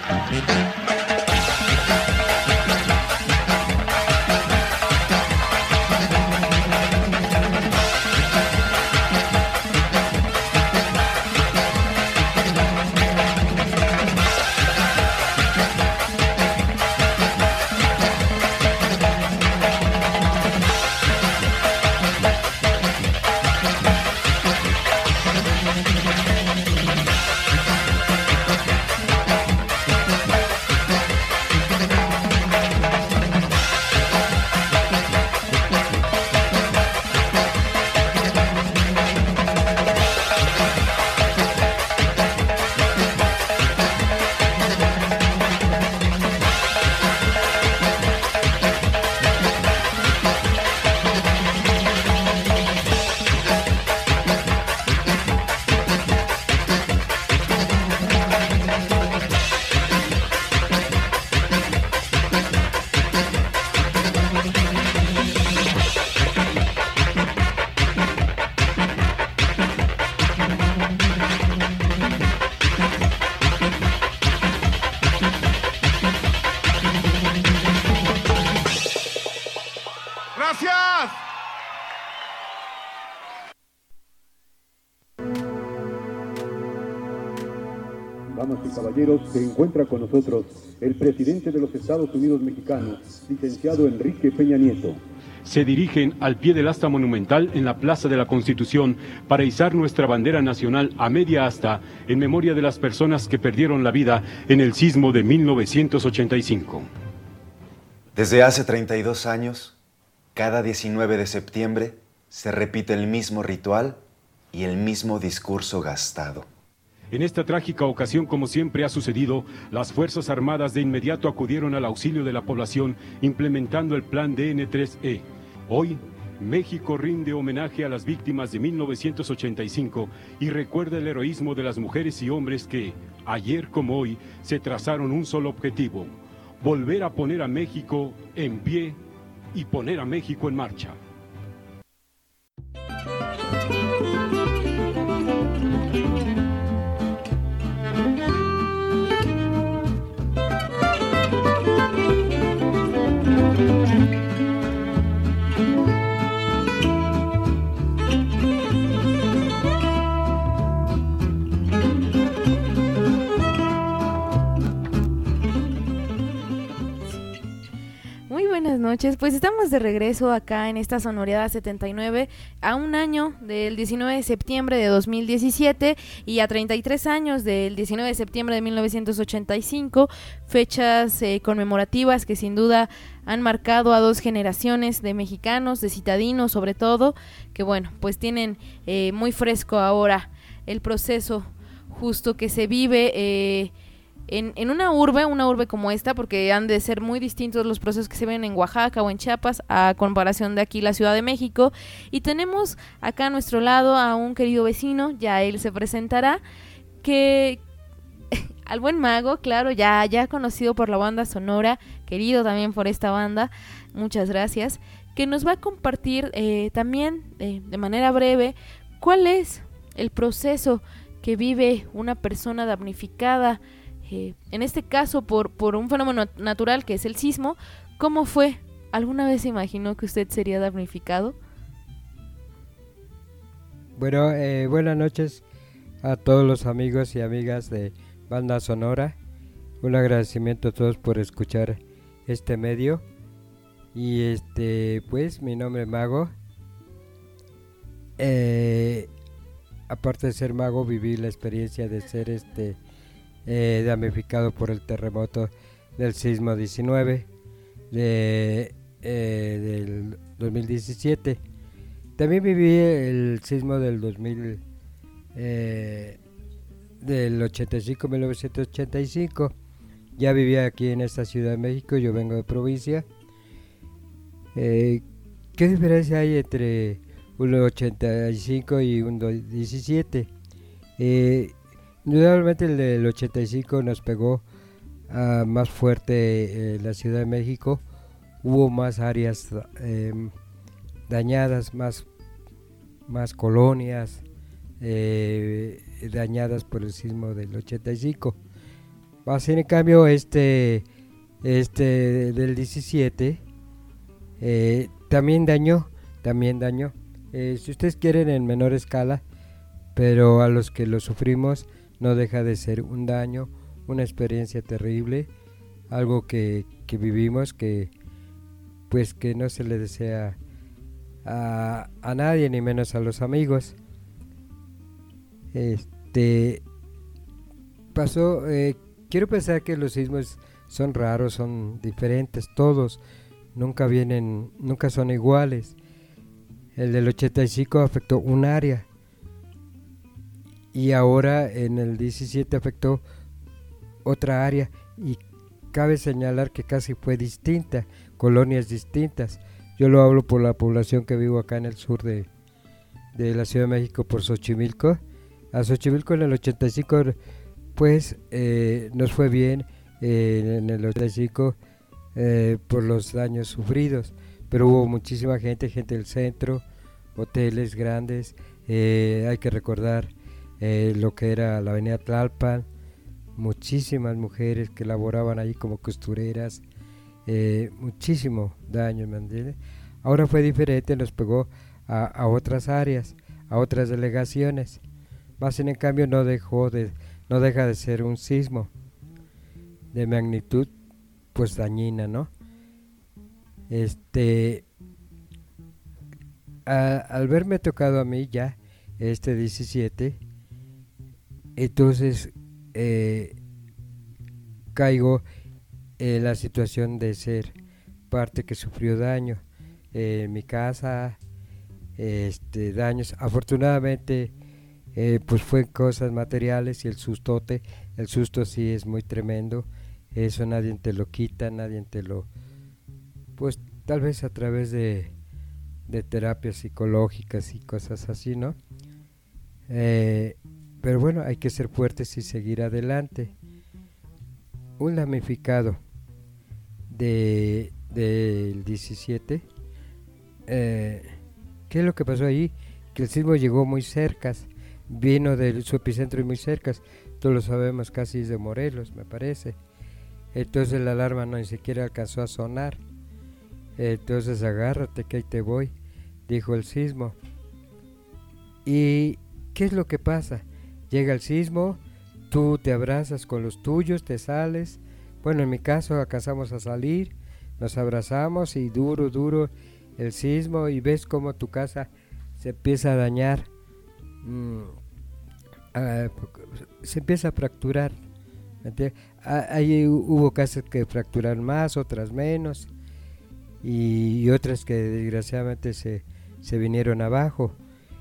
Damas y caballeros, se encuentra con nosotros el presidente de los Estados Unidos mexicanos, licenciado Enrique Peña Nieto. Se dirigen al pie del asta monumental en la Plaza de la Constitución para izar nuestra bandera nacional a media asta en memoria de las personas que perdieron la vida en el sismo de 1985. Desde hace 32 años, cada 19 de septiembre se repite el mismo ritual y el mismo discurso gastado. En esta trágica ocasión, como siempre ha sucedido, las Fuerzas Armadas de inmediato acudieron al auxilio de la población implementando el plan DN3E. Hoy, México rinde homenaje a las víctimas de 1985 y recuerda el heroísmo de las mujeres y hombres que, ayer como hoy, se trazaron un solo objetivo: volver a poner a México en pie y poner a México en marcha. Buenas noches, pues estamos de regreso acá en esta Sonoridad 79 a un año del 19 de septiembre de 2017 y a 33 años del 19 de septiembre de 1985, fechas conmemorativas que sin duda han marcado a dos generaciones de mexicanos, de citadinos sobre todo, que bueno, pues tienen muy fresco ahora el proceso justo que se vive en una urbe como esta, porque han de ser muy distintos los procesos que se ven en Oaxaca o en Chiapas a comparación de aquí la Ciudad de México. Y tenemos acá a nuestro lado a un querido vecino, ya él se presentará, que al buen Mago, claro, ya conocido por la banda sonora, querido también por esta banda, muchas gracias, que nos va a compartir también de manera breve cuál es el proceso que vive una persona damnificada, en este caso por un fenómeno natural que es el sismo. ¿Cómo fue? ¿Alguna vez se imaginó que usted sería damnificado? Bueno, buenas noches a todos los amigos y amigas de Banda Sonora. Un agradecimiento a todos por escuchar este medio. Y pues mi nombre es Mago. Aparte de ser mago, viví la experiencia de ser damnificado por el terremoto del sismo 19 del 2017. También viví el sismo del 1985. Ya vivía aquí en esta Ciudad de México, yo vengo de provincia. ¿Qué diferencia hay entre un 85 y un 17? Indudablemente el del 85 nos pegó más fuerte la Ciudad de México. Hubo más áreas dañadas, más colonias dañadas por el sismo del 85. Más en cambio, este del 17 también dañó. Si ustedes quieren, en menor escala, pero a los que lo sufrimos no deja de ser un daño, una experiencia terrible, algo que vivimos, que pues que no se le desea a nadie, ni menos a los amigos. Pasó, quiero pensar que los sismos son raros, son diferentes, todos, nunca son iguales. El del 85 afectó un área, y ahora en el 17 afectó otra área, y cabe señalar que casi fue distinta, colonias distintas. Yo lo hablo por la población que vivo acá en el sur de la Ciudad de México, por Xochimilco. A Xochimilco en el 85 pues nos fue bien, en el 85 por los daños sufridos, pero hubo muchísima gente del centro, hoteles grandes, hay que recordar lo que era la avenida Tlalpan, muchísimas mujeres que laboraban ahí como costureras, muchísimo daño, ¿me entiendes? Ahora fue diferente, nos pegó a otras áreas, a otras delegaciones, más en cambio no deja de ser un sismo de magnitud pues dañina, ¿no? Al verme tocado a mí ya este 17, entonces caigo en la situación de ser parte que sufrió daño en mi casa, daños. Afortunadamente pues fue cosas materiales, y el susto sí es muy tremendo. Eso nadie te lo quita, nadie te lo, pues tal vez a través de terapias psicológicas y cosas así, ¿no? Pero bueno, hay que ser fuertes y seguir adelante. Un damnificado del 17, ¿qué es lo que pasó ahí? Que el sismo llegó muy cerca, vino de su epicentro y muy cerca, todos lo sabemos, casi es de Morelos, me parece. Entonces la alarma no ni siquiera alcanzó a sonar. Entonces agárrate que ahí te voy, dijo el sismo. ¿Y qué es lo que pasa? Llega el sismo, tú te abrazas con los tuyos, te sales. Bueno, en mi caso alcanzamos a salir, nos abrazamos, y duro el sismo, y ves cómo tu casa se empieza a dañar, se empieza a fracturar. Ahí hubo casas que fracturaron más, otras menos, y otras que desgraciadamente se vinieron abajo.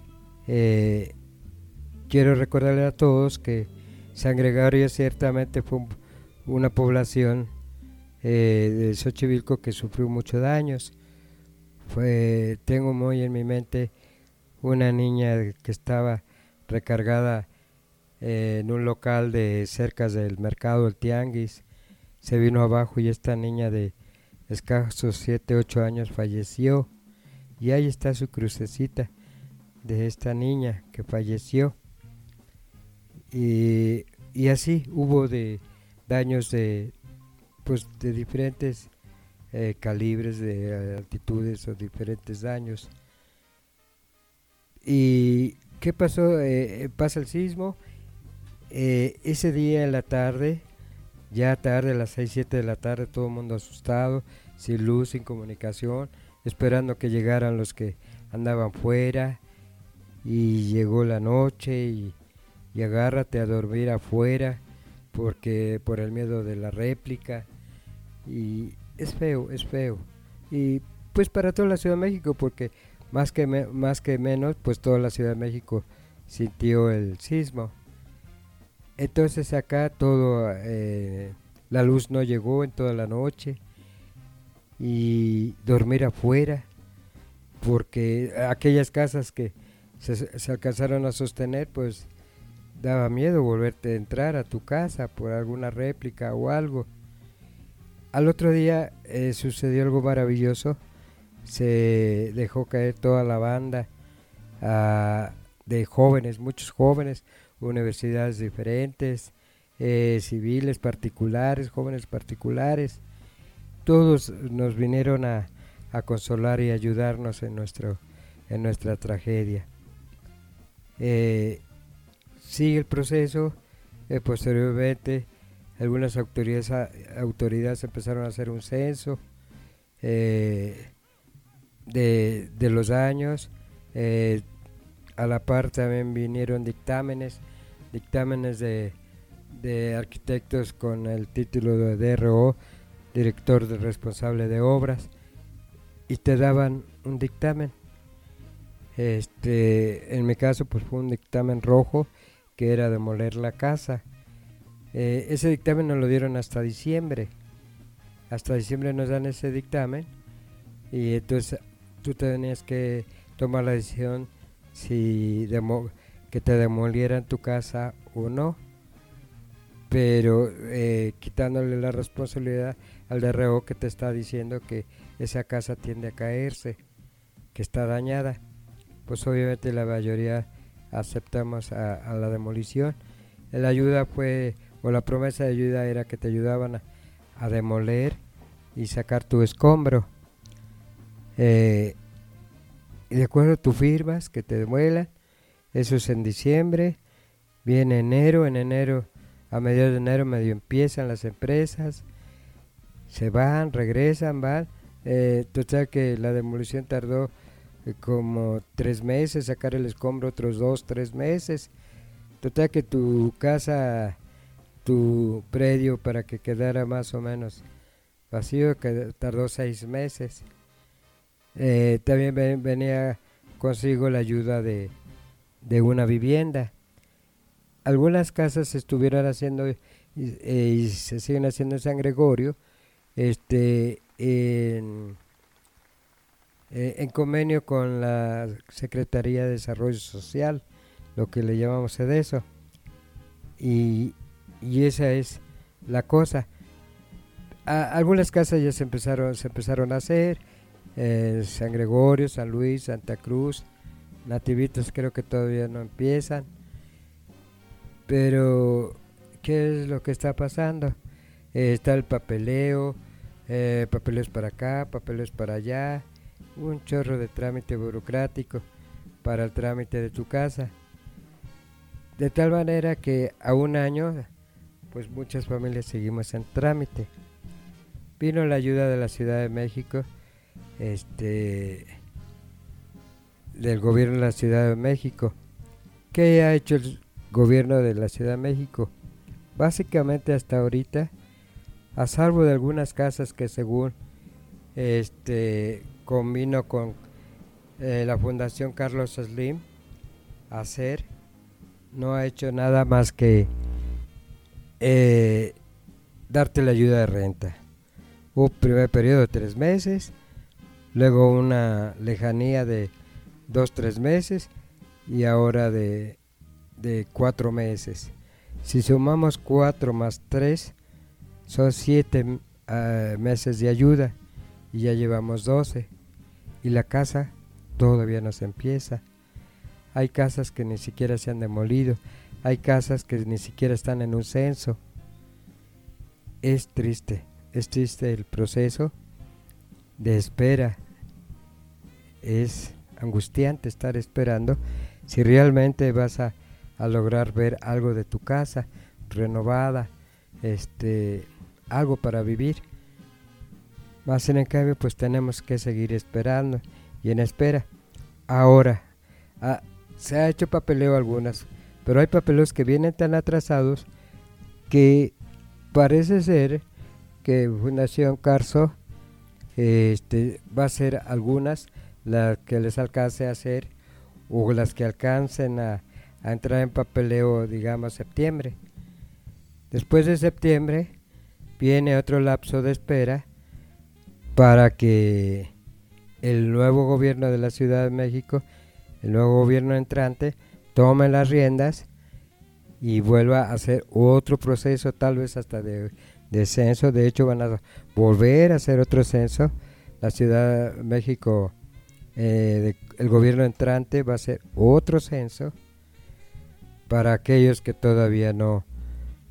Quiero recordarle a todos que San Gregorio ciertamente fue una población de Xochimilco que sufrió muchos daños. Tengo muy en mi mente una niña que estaba recargada en un local de cerca del mercado, el Tianguis, se vino abajo, y esta niña de escasos 7, 8 años falleció, y ahí está su crucecita de esta niña que falleció. Y así hubo de daños de diferentes calibres, de altitudes, o diferentes daños. ¿Y qué pasó? Pasa el sismo. Ese día en la tarde, ya tarde, a las 6, 7 de la tarde, todo el mundo asustado, sin luz, sin comunicación, esperando que llegaran los que andaban fuera, y llegó la noche, y agárrate a dormir afuera, porque por el miedo de la réplica, y es feo, y pues para toda la Ciudad de México, porque más que menos, pues toda la Ciudad de México sintió el sismo. Entonces acá todo, la luz no llegó en toda la noche, y dormir afuera, porque aquellas casas que se alcanzaron a sostener, pues daba miedo volverte a entrar a tu casa por alguna réplica o algo. Al otro día sucedió algo maravilloso, se dejó caer toda la banda de jóvenes, muchos jóvenes, universidades diferentes, civiles particulares, jóvenes particulares, todos nos vinieron a consolar y ayudarnos en nuestra tragedia. Sigue el proceso, posteriormente algunas autoridades empezaron a hacer un censo de los daños, a la par también vinieron dictámenes de arquitectos con el título de DRO, director responsable de obras, y te daban un dictamen. En mi caso pues fue un dictamen rojo, que era demoler la casa. Ese dictamen nos lo dieron hasta diciembre nos dan ese dictamen, y entonces tú tenías que tomar la decisión si que te demolieran tu casa o no, pero quitándole la responsabilidad al DRO, que te está diciendo que esa casa tiende a caerse, que está dañada. Pues obviamente la mayoría aceptamos a la demolición. La ayuda la promesa de ayuda era que te ayudaban a demoler y sacar tu escombro. Y de acuerdo, tú firmas que te demuelan. Eso es en diciembre. Viene enero, a mediados de enero medio empiezan las empresas, se van, regresan, van. Total que la demolición tardó como 3 meses, sacar el escombro otros 2-3 meses. Total que tu casa, tu predio, para que quedara más o menos vacío, que tardó 6 meses. También venía consigo la ayuda de una vivienda. Algunas casas estuvieron haciendo y se siguen haciendo en San Gregorio, en convenio con la Secretaría de Desarrollo Social, lo que le llamamos SEDESO, y esa es la cosa. Algunas casas ya se empezaron a hacer, San Gregorio, San Luis, Santa Cruz, Nativitas creo que todavía no empiezan, pero ¿qué es lo que está pasando? Está el papeleo, papeles para acá, papeles para allá, un chorro de trámite burocrático para el trámite de tu casa, de tal manera que a un año pues muchas familias seguimos en trámite. Vino la ayuda de la Ciudad de México, del gobierno de la Ciudad de México. ¿Qué ha hecho el gobierno de la Ciudad de México? Básicamente hasta ahorita, a salvo de algunas casas que según convino con la Fundación Carlos Slim hacer, no ha hecho nada más que darte la ayuda de renta. Un primer periodo de 3 meses, luego una lejanía de 2-3 meses y ahora de 4 meses. Si sumamos 4 más 3, son 7 meses de ayuda y ya llevamos 12. Y la casa todavía no se empieza. Hay casas que ni siquiera se han demolido, hay casas que ni siquiera están en un censo. Es triste el proceso de espera. Es angustiante estar esperando si realmente vas a lograr ver algo de tu casa renovada, algo para vivir. Más en cambio pues tenemos que seguir esperando y en espera. Ahora se ha hecho papeleo algunas, pero hay papeleos que vienen tan atrasados que parece ser que Fundación Carso va a ser algunas las que les alcance a hacer, o las que alcancen a entrar en papeleo, digamos septiembre. Después de septiembre viene otro lapso de espera para que el nuevo gobierno de la Ciudad de México, el nuevo gobierno entrante, tome las riendas y vuelva a hacer otro proceso, tal vez hasta de censo. De hecho van a volver a hacer otro censo. La Ciudad de México, el gobierno entrante va a hacer otro censo para aquellos que todavía no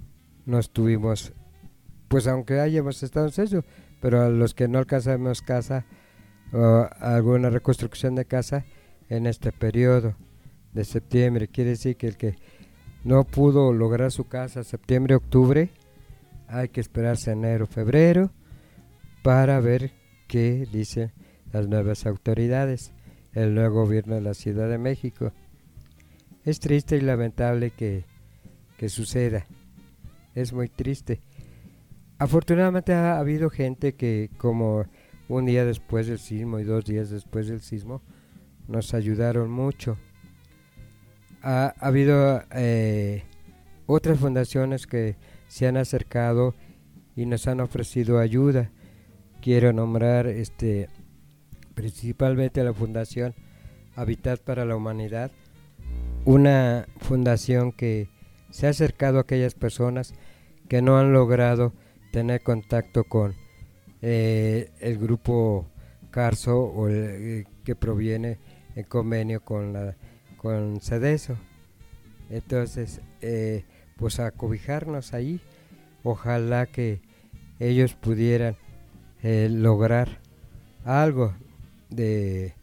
no estuvimos, pues aunque hayamos estado en censo, pero a los que no alcanzamos casa o alguna reconstrucción de casa en este periodo de septiembre, quiere decir que el que no pudo lograr su casa septiembre, octubre, hay que esperarse enero, febrero para ver qué dicen las nuevas autoridades, el nuevo gobierno de la Ciudad de México. Es triste y lamentable que suceda, es muy triste. Afortunadamente ha habido gente que, como un día después del sismo y 2 días después del sismo, nos ayudaron mucho. Ha habido otras fundaciones que se han acercado y nos han ofrecido ayuda. Quiero nombrar principalmente la Fundación Habitat para la Humanidad, una fundación que se ha acercado a aquellas personas que no han logrado tener contacto con el grupo Carso o que proviene en convenio con Cedeso. Entonces, pues acobijarnos ahí, ojalá que ellos pudieran lograr algo de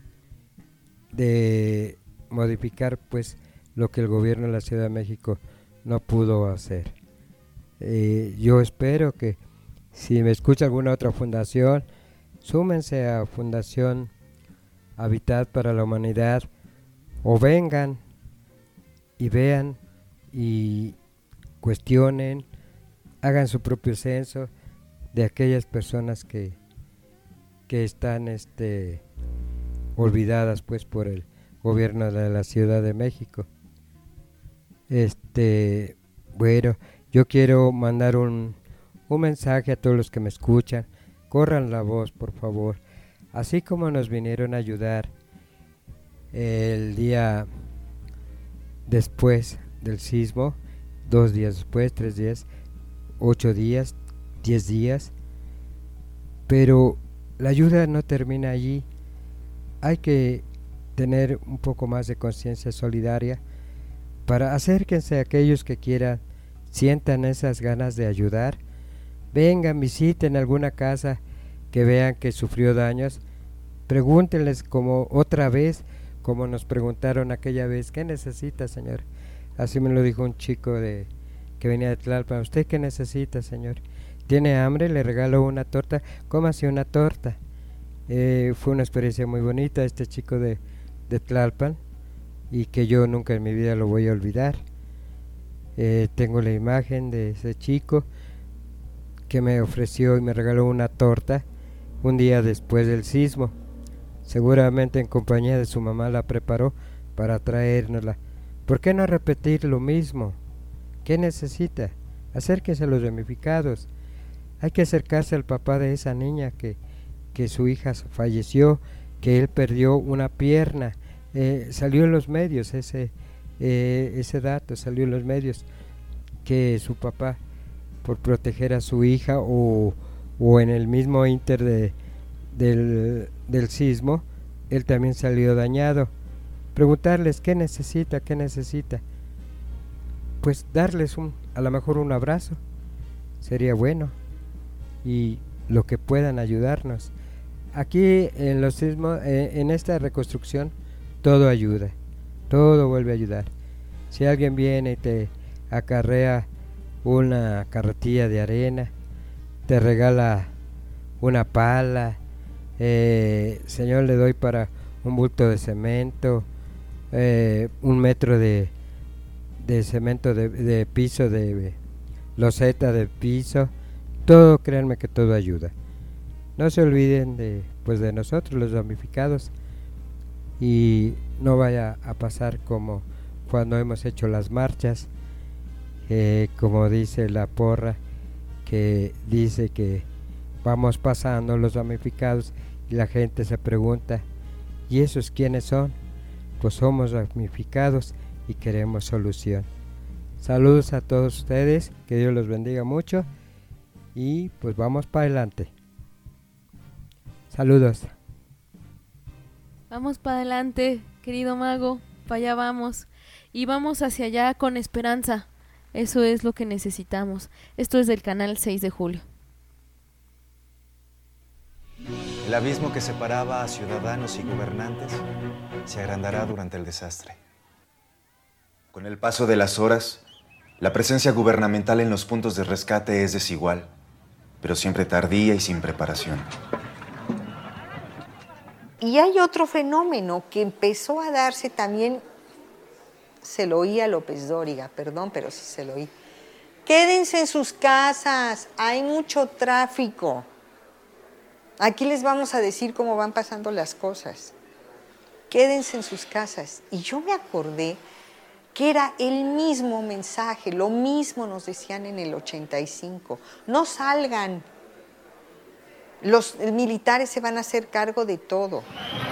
modificar pues lo que el gobierno de la Ciudad de México no pudo hacer. Yo espero que si me escucha alguna otra fundación, súmense a Fundación Habitat para la Humanidad o vengan y vean y cuestionen, hagan su propio censo de aquellas personas que están olvidadas pues por el gobierno de la Ciudad de México. Bueno, yo quiero mandar un mensaje a todos los que me escuchan. Corran la voz, por favor. Así como nos vinieron a ayudar el día después del sismo, 2 días después, 3 días, 8 días, 10 días, pero la ayuda no termina allí. Hay que tener un poco más de conciencia solidaria para acérquense a aquellos que quieran, sientan esas ganas de ayudar, vengan, visiten alguna casa que vean que sufrió daños, pregúntenles como otra vez, como nos preguntaron aquella vez, ¿qué necesita, señor? Así me lo dijo un chico que venía de Tlalpan, ¿usted qué necesita, señor? ¿Tiene hambre? Le regalo una torta, cómase una torta. Fue una experiencia muy bonita este chico de Tlalpan y que yo nunca en mi vida lo voy a olvidar. Tengo la imagen de ese chico que me ofreció y me regaló una torta un día después del sismo. Seguramente en compañía de su mamá la preparó para traérnosla. ¿Por qué no repetir lo mismo? ¿Qué necesita? Acérquense a los damnificados. Hay que acercarse al papá de esa niña que su hija falleció, que él perdió una pierna. Salió en los medios ese dato, salió en los medios que su papá, por proteger a su hija o en el mismo inter del sismo, él también salió dañado. Preguntarles qué necesita, pues darles a lo mejor un abrazo sería bueno, y lo que puedan ayudarnos. Aquí en los sismos, en esta reconstrucción, todo ayuda, todo vuelve a ayudar. Si alguien viene y te acarrea una carretilla de arena, te regala una pala, señor, le doy para un bulto de cemento, 1 metro de cemento de piso, de loseta de piso, todo, créanme que todo ayuda. No se olviden de nosotros los damnificados, y no vaya a pasar como cuando hemos hecho las marchas, como dice la porra, que dice que vamos pasando los damnificados y la gente se pregunta, ¿y esos quiénes son? Pues somos damnificados y queremos solución. Saludos a todos ustedes, que Dios los bendiga mucho y pues vamos para adelante. Saludos. Vamos para adelante, querido mago, para allá vamos. Y vamos hacia allá con esperanza. Eso es lo que necesitamos. Esto es del canal 6 de julio. El abismo que separaba a ciudadanos y gobernantes se agrandará durante el desastre. Con el paso de las horas, la presencia gubernamental en los puntos de rescate es desigual, pero siempre tardía y sin preparación. Y hay otro fenómeno que empezó a darse también, se lo oí a López Dóriga, perdón, pero sí se lo oí. Quédense en sus casas, hay mucho tráfico. Aquí les vamos a decir cómo van pasando las cosas. Quédense en sus casas. Y yo me acordé que era el mismo mensaje, lo mismo nos decían en el 85. No salgan. Los militares se van a hacer cargo de todo.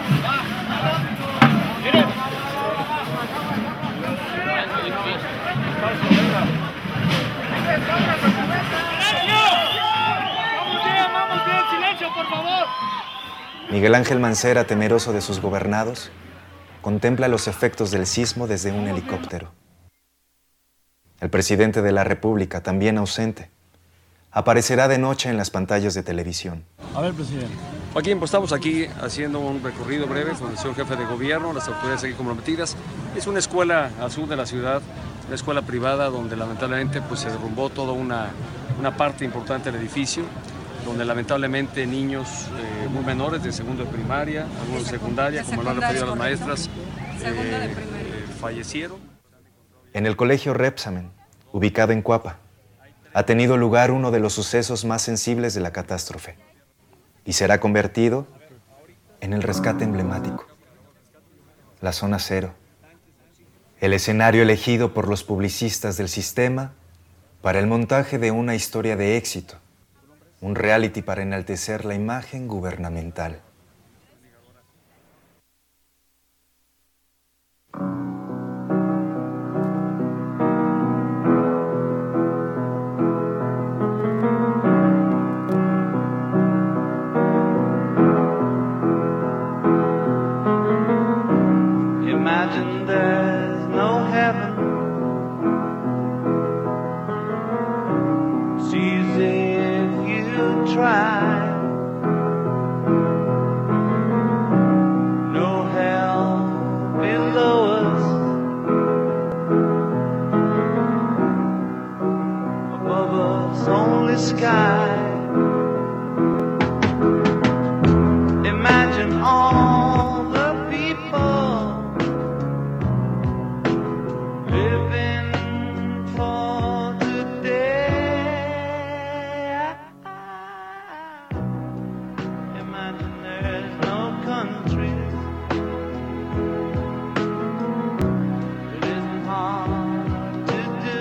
Vamos bien, silencio, por favor. Miguel Ángel Mancera, temeroso de sus gobernados, contempla los efectos del sismo desde un helicóptero. El presidente de la República, también ausente, aparecerá de noche en las pantallas de televisión. A ver, presidente. Joaquín, pues estamos aquí haciendo un recorrido breve con el señor jefe de gobierno, las autoridades aquí comprometidas. Es una escuela al sur de la ciudad, una escuela privada donde lamentablemente pues, se derrumbó toda una parte importante del edificio, donde lamentablemente niños muy menores de segundo de primaria, algunos de secundaria, como lo han referido las maestras, fallecieron. En el colegio Repsamen, ubicado en Cuapa, ha tenido lugar uno de los sucesos más sensibles de la catástrofe y será convertido en el rescate emblemático. La zona cero, el escenario elegido por los publicistas del sistema para el montaje de una historia de éxito, un reality para enaltecer la imagen gubernamental. Imagine there's no heaven. It's easy if you try. No hell below us. Above us only sky. Imagine all the people living for today. Imagine there's no countries. It isn't hard to do.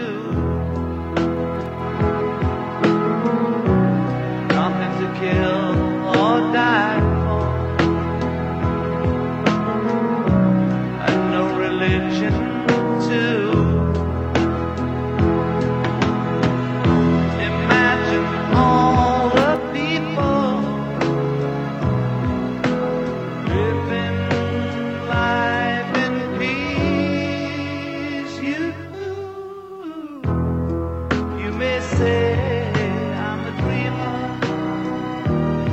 Nothing to kill or die for, and no religion too. Imagine all the people living life in peace. You may say I'm a dreamer,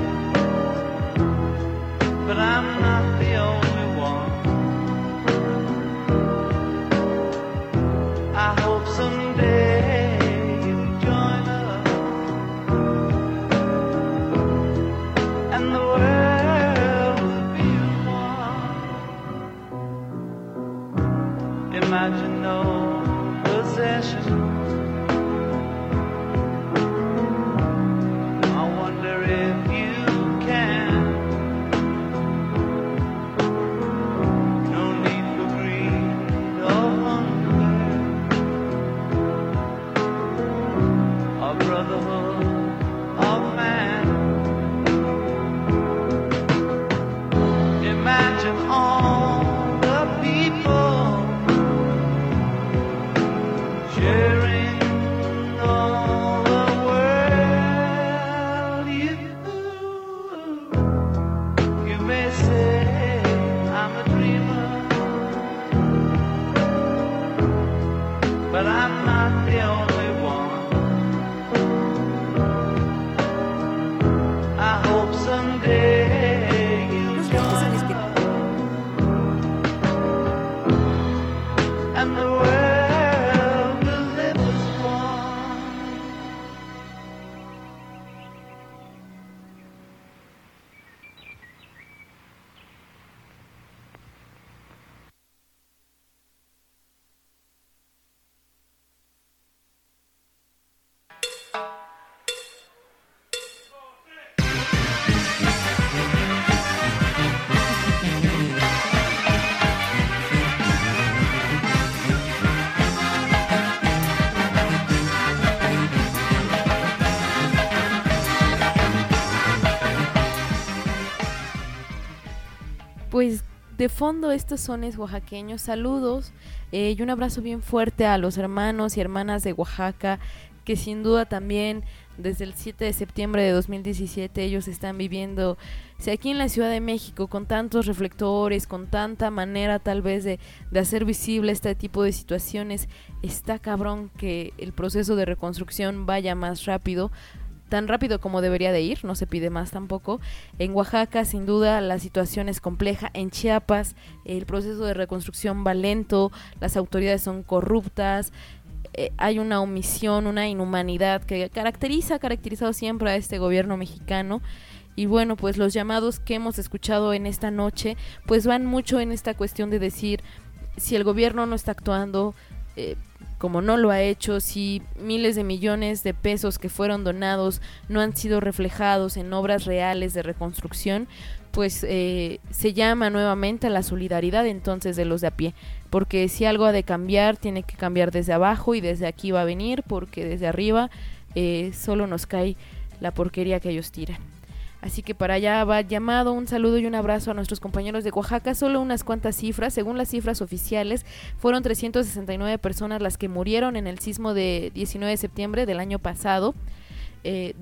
Pues de fondo estos sones oaxaqueños, saludos y un abrazo bien fuerte a los hermanos y hermanas de Oaxaca, que sin duda también desde el 7 de septiembre de 2017 ellos están viviendo, si aquí en la Ciudad de México con tantos reflectores, con tanta manera tal vez de hacer visible este tipo de situaciones, está cabrón que el proceso de reconstrucción vaya más rápido, tan rápido como debería de ir, no se pide más tampoco. En Oaxaca sin duda la situación es compleja, en Chiapas el proceso de reconstrucción va lento, las autoridades son corruptas, hay una omisión, una inhumanidad que ha caracterizado siempre a este gobierno mexicano. Y bueno, pues los llamados que hemos escuchado en esta noche pues van mucho en esta cuestión de decir, si el gobierno no está actuando como no lo ha hecho, si miles de millones de pesos que fueron donados no han sido reflejados en obras reales de reconstrucción, pues se llama nuevamente a la solidaridad entonces de los de a pie, porque si algo ha de cambiar, tiene que cambiar desde abajo y desde aquí va a venir, porque desde arriba solo nos cae la porquería que ellos tiran. Así que para allá va llamado, un saludo y un abrazo a nuestros compañeros de Oaxaca. Solo unas cuantas cifras, según las cifras oficiales, fueron 369 personas las que murieron en el sismo de 19 de septiembre del año pasado. En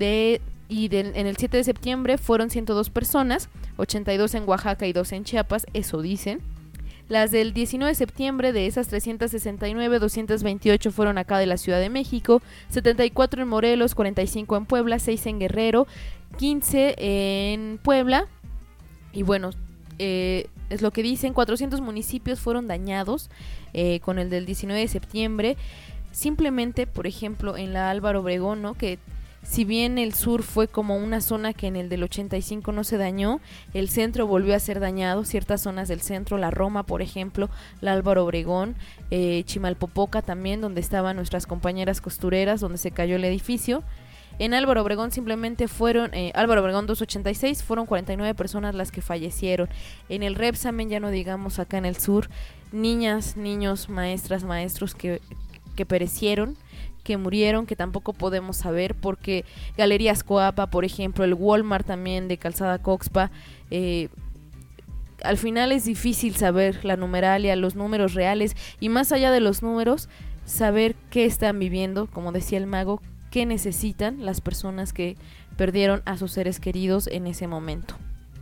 el 7 de septiembre fueron 102 personas, 82 en Oaxaca y 2 en Chiapas, eso dicen. Las del 19 de septiembre, de esas 369, 228 fueron acá de la Ciudad de México, 74 en Morelos, 45 en Puebla, 6 en Guerrero, 15 en Puebla. Y bueno, es lo que dicen, 400 municipios fueron dañados con el del 19 de septiembre. Simplemente, por ejemplo, en la Álvaro Obregón, ¿no?, que si bien el sur fue como una zona que en el del 85 no se dañó, el centro volvió a ser dañado, ciertas zonas del centro, la Roma por ejemplo, la Álvaro Obregón, Chimalpopoca también, donde estaban nuestras compañeras costureras, donde se cayó el edificio. En Álvaro Obregón simplemente fueron, Álvaro Obregón 286, fueron 49 personas las que fallecieron. En el Repsamen, ya no digamos acá en el sur, niñas, niños, maestras, maestros que perecieron, que murieron, que tampoco podemos saber, porque Galerías Coapa, por ejemplo, el Walmart también de Calzada Coxpa, al final es difícil saber la numeralia, los números reales, y más allá de los números, saber qué están viviendo, como decía el mago, qué necesitan las personas que perdieron a sus seres queridos en ese momento.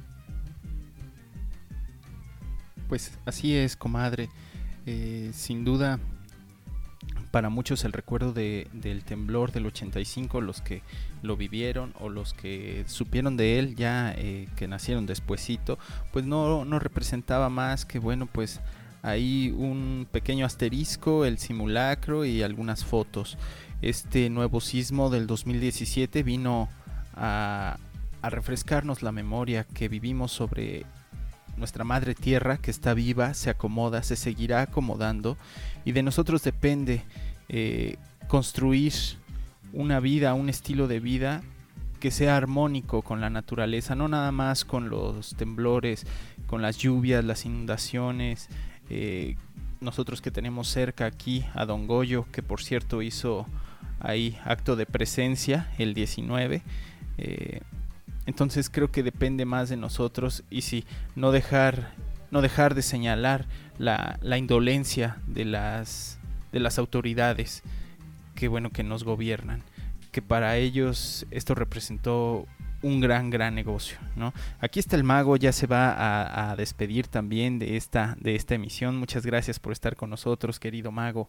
Pues así es, comadre. Sin duda, para muchos el recuerdo del temblor del 85, los que lo vivieron o los que supieron de él ya que nacieron despuesito, pues no representaba más que, bueno, pues ahí un pequeño asterisco, el simulacro y algunas fotos. Este nuevo sismo del 2017 vino a refrescarnos la memoria que vivimos sobre nuestra madre tierra, que está viva, se acomoda, se seguirá acomodando, y de nosotros depende construir una vida, un estilo de vida que sea armónico con la naturaleza, no nada más con los temblores, con las lluvias, las inundaciones. Nosotros que tenemos cerca aquí a Don Goyo, que por cierto hizo ahí acto de presencia el 19, entonces creo que depende más de nosotros, y sí, no dejar de señalar la indolencia de las autoridades que, bueno, que nos gobiernan, que para ellos esto representó un gran negocio, ¿no? Aquí está el mago, ya se va a despedir también de esta emisión. Muchas gracias por estar con nosotros, querido mago.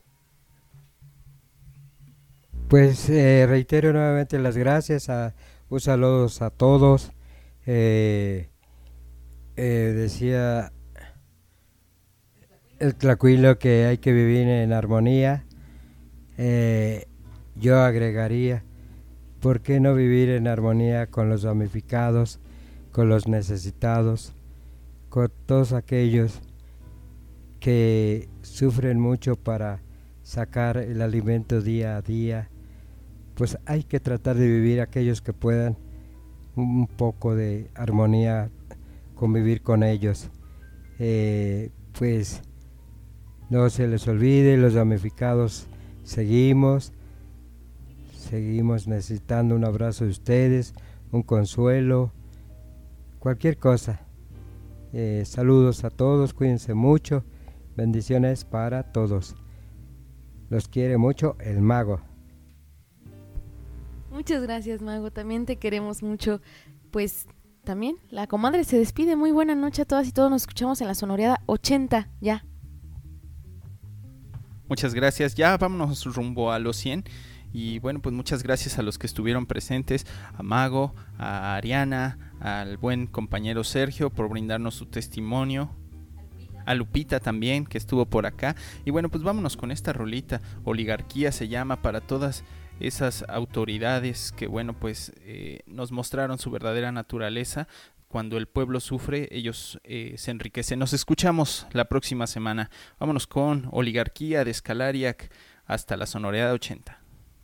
Pues reitero nuevamente las gracias, un saludo a todos. Decía el Tlacuilo que hay que vivir en armonía. Yo agregaría, ¿por qué no vivir en armonía con los damnificados, con los necesitados, con todos aquellos que sufren mucho para sacar el alimento día a día? Pues hay que tratar de vivir aquellos que puedan un poco de armonía, convivir con ellos. Pues no se les olvide, los damnificados seguimos necesitando un abrazo de ustedes, un consuelo, cualquier cosa. Saludos a todos, cuídense mucho, bendiciones para todos. Los quiere mucho el Mago. Muchas gracias, Mago, también te queremos mucho. Pues también la comadre se despide. Muy buena noche a todas y todos, nos escuchamos en la sonoreada 80 ya. Muchas gracias, ya vámonos rumbo a los 100. Y bueno, pues muchas gracias a los que estuvieron presentes, a Mago, a Ariana, al buen compañero Sergio por brindarnos su testimonio, a Lupita también que estuvo por acá. Y bueno, pues vámonos con esta rolita, Oligarquía se llama, para todas esas autoridades que bueno, pues nos mostraron su verdadera naturaleza. Cuando el pueblo sufre, ellos se enriquecen. Nos escuchamos la próxima semana. Vámonos con Oligarquía de Scalariac hasta la sonoreada 80.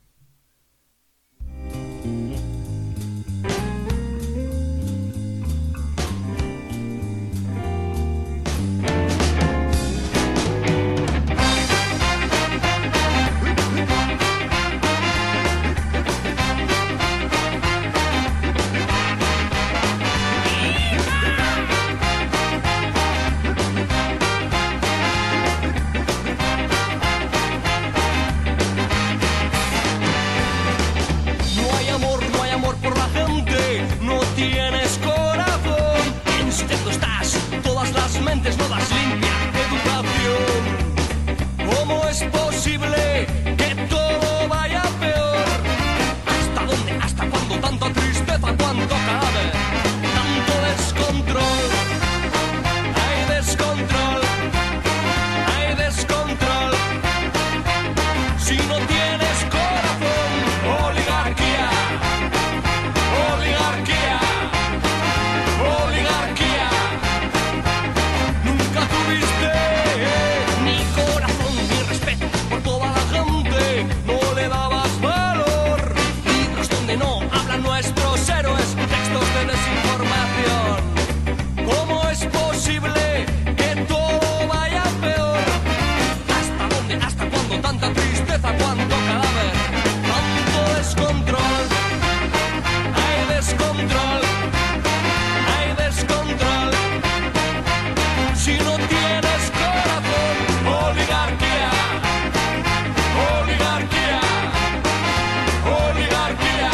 Tienes corazón, en su texto estás, todas las mentes no das limpia educación. ¿Cómo es posible que todo vaya peor? ¿Hasta dónde? ¿Hasta cuándo? Tanta tristeza, cuánto cadáver, tanto descontrol. Hay descontrol, hay descontrol. Si no tienes corazón, oligarquía, oligarquía. Oligarquía, nunca tuviste ni corazón ni respeto por toda la gente, no le dabas valor. Libros donde no hablan nuestros héroes, textos de desinformación. ¿Cómo es posible que todo vaya peor? ¿Hasta dónde? ¿Hasta cuándo? Tanta tristeza, cuánto cadáver, tanto descontrol. Hay descontrol. Descontrol. Si no tienes corazón, oligarquía, oligarquía, oligarquía.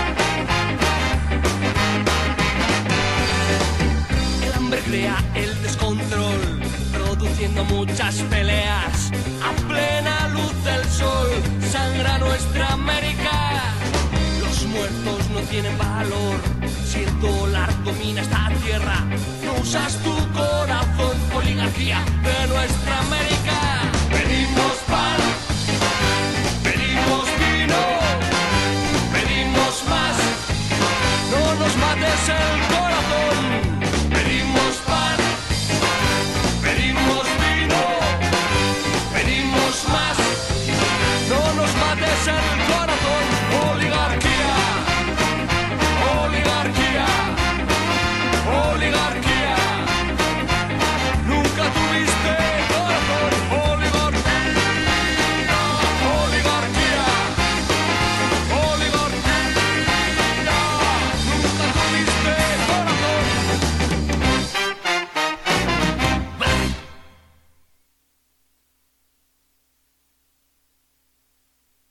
El hambre crea el descontrol, produciendo muchas peleas. A plena luz del sol sangra nuestra América. Los muertos no tienen valor. Si el dólar domina esta tierra, no usas tu corazón, oligarquía de nuestra América. Pedimos pan, pedimos vino, pedimos más, no nos mates el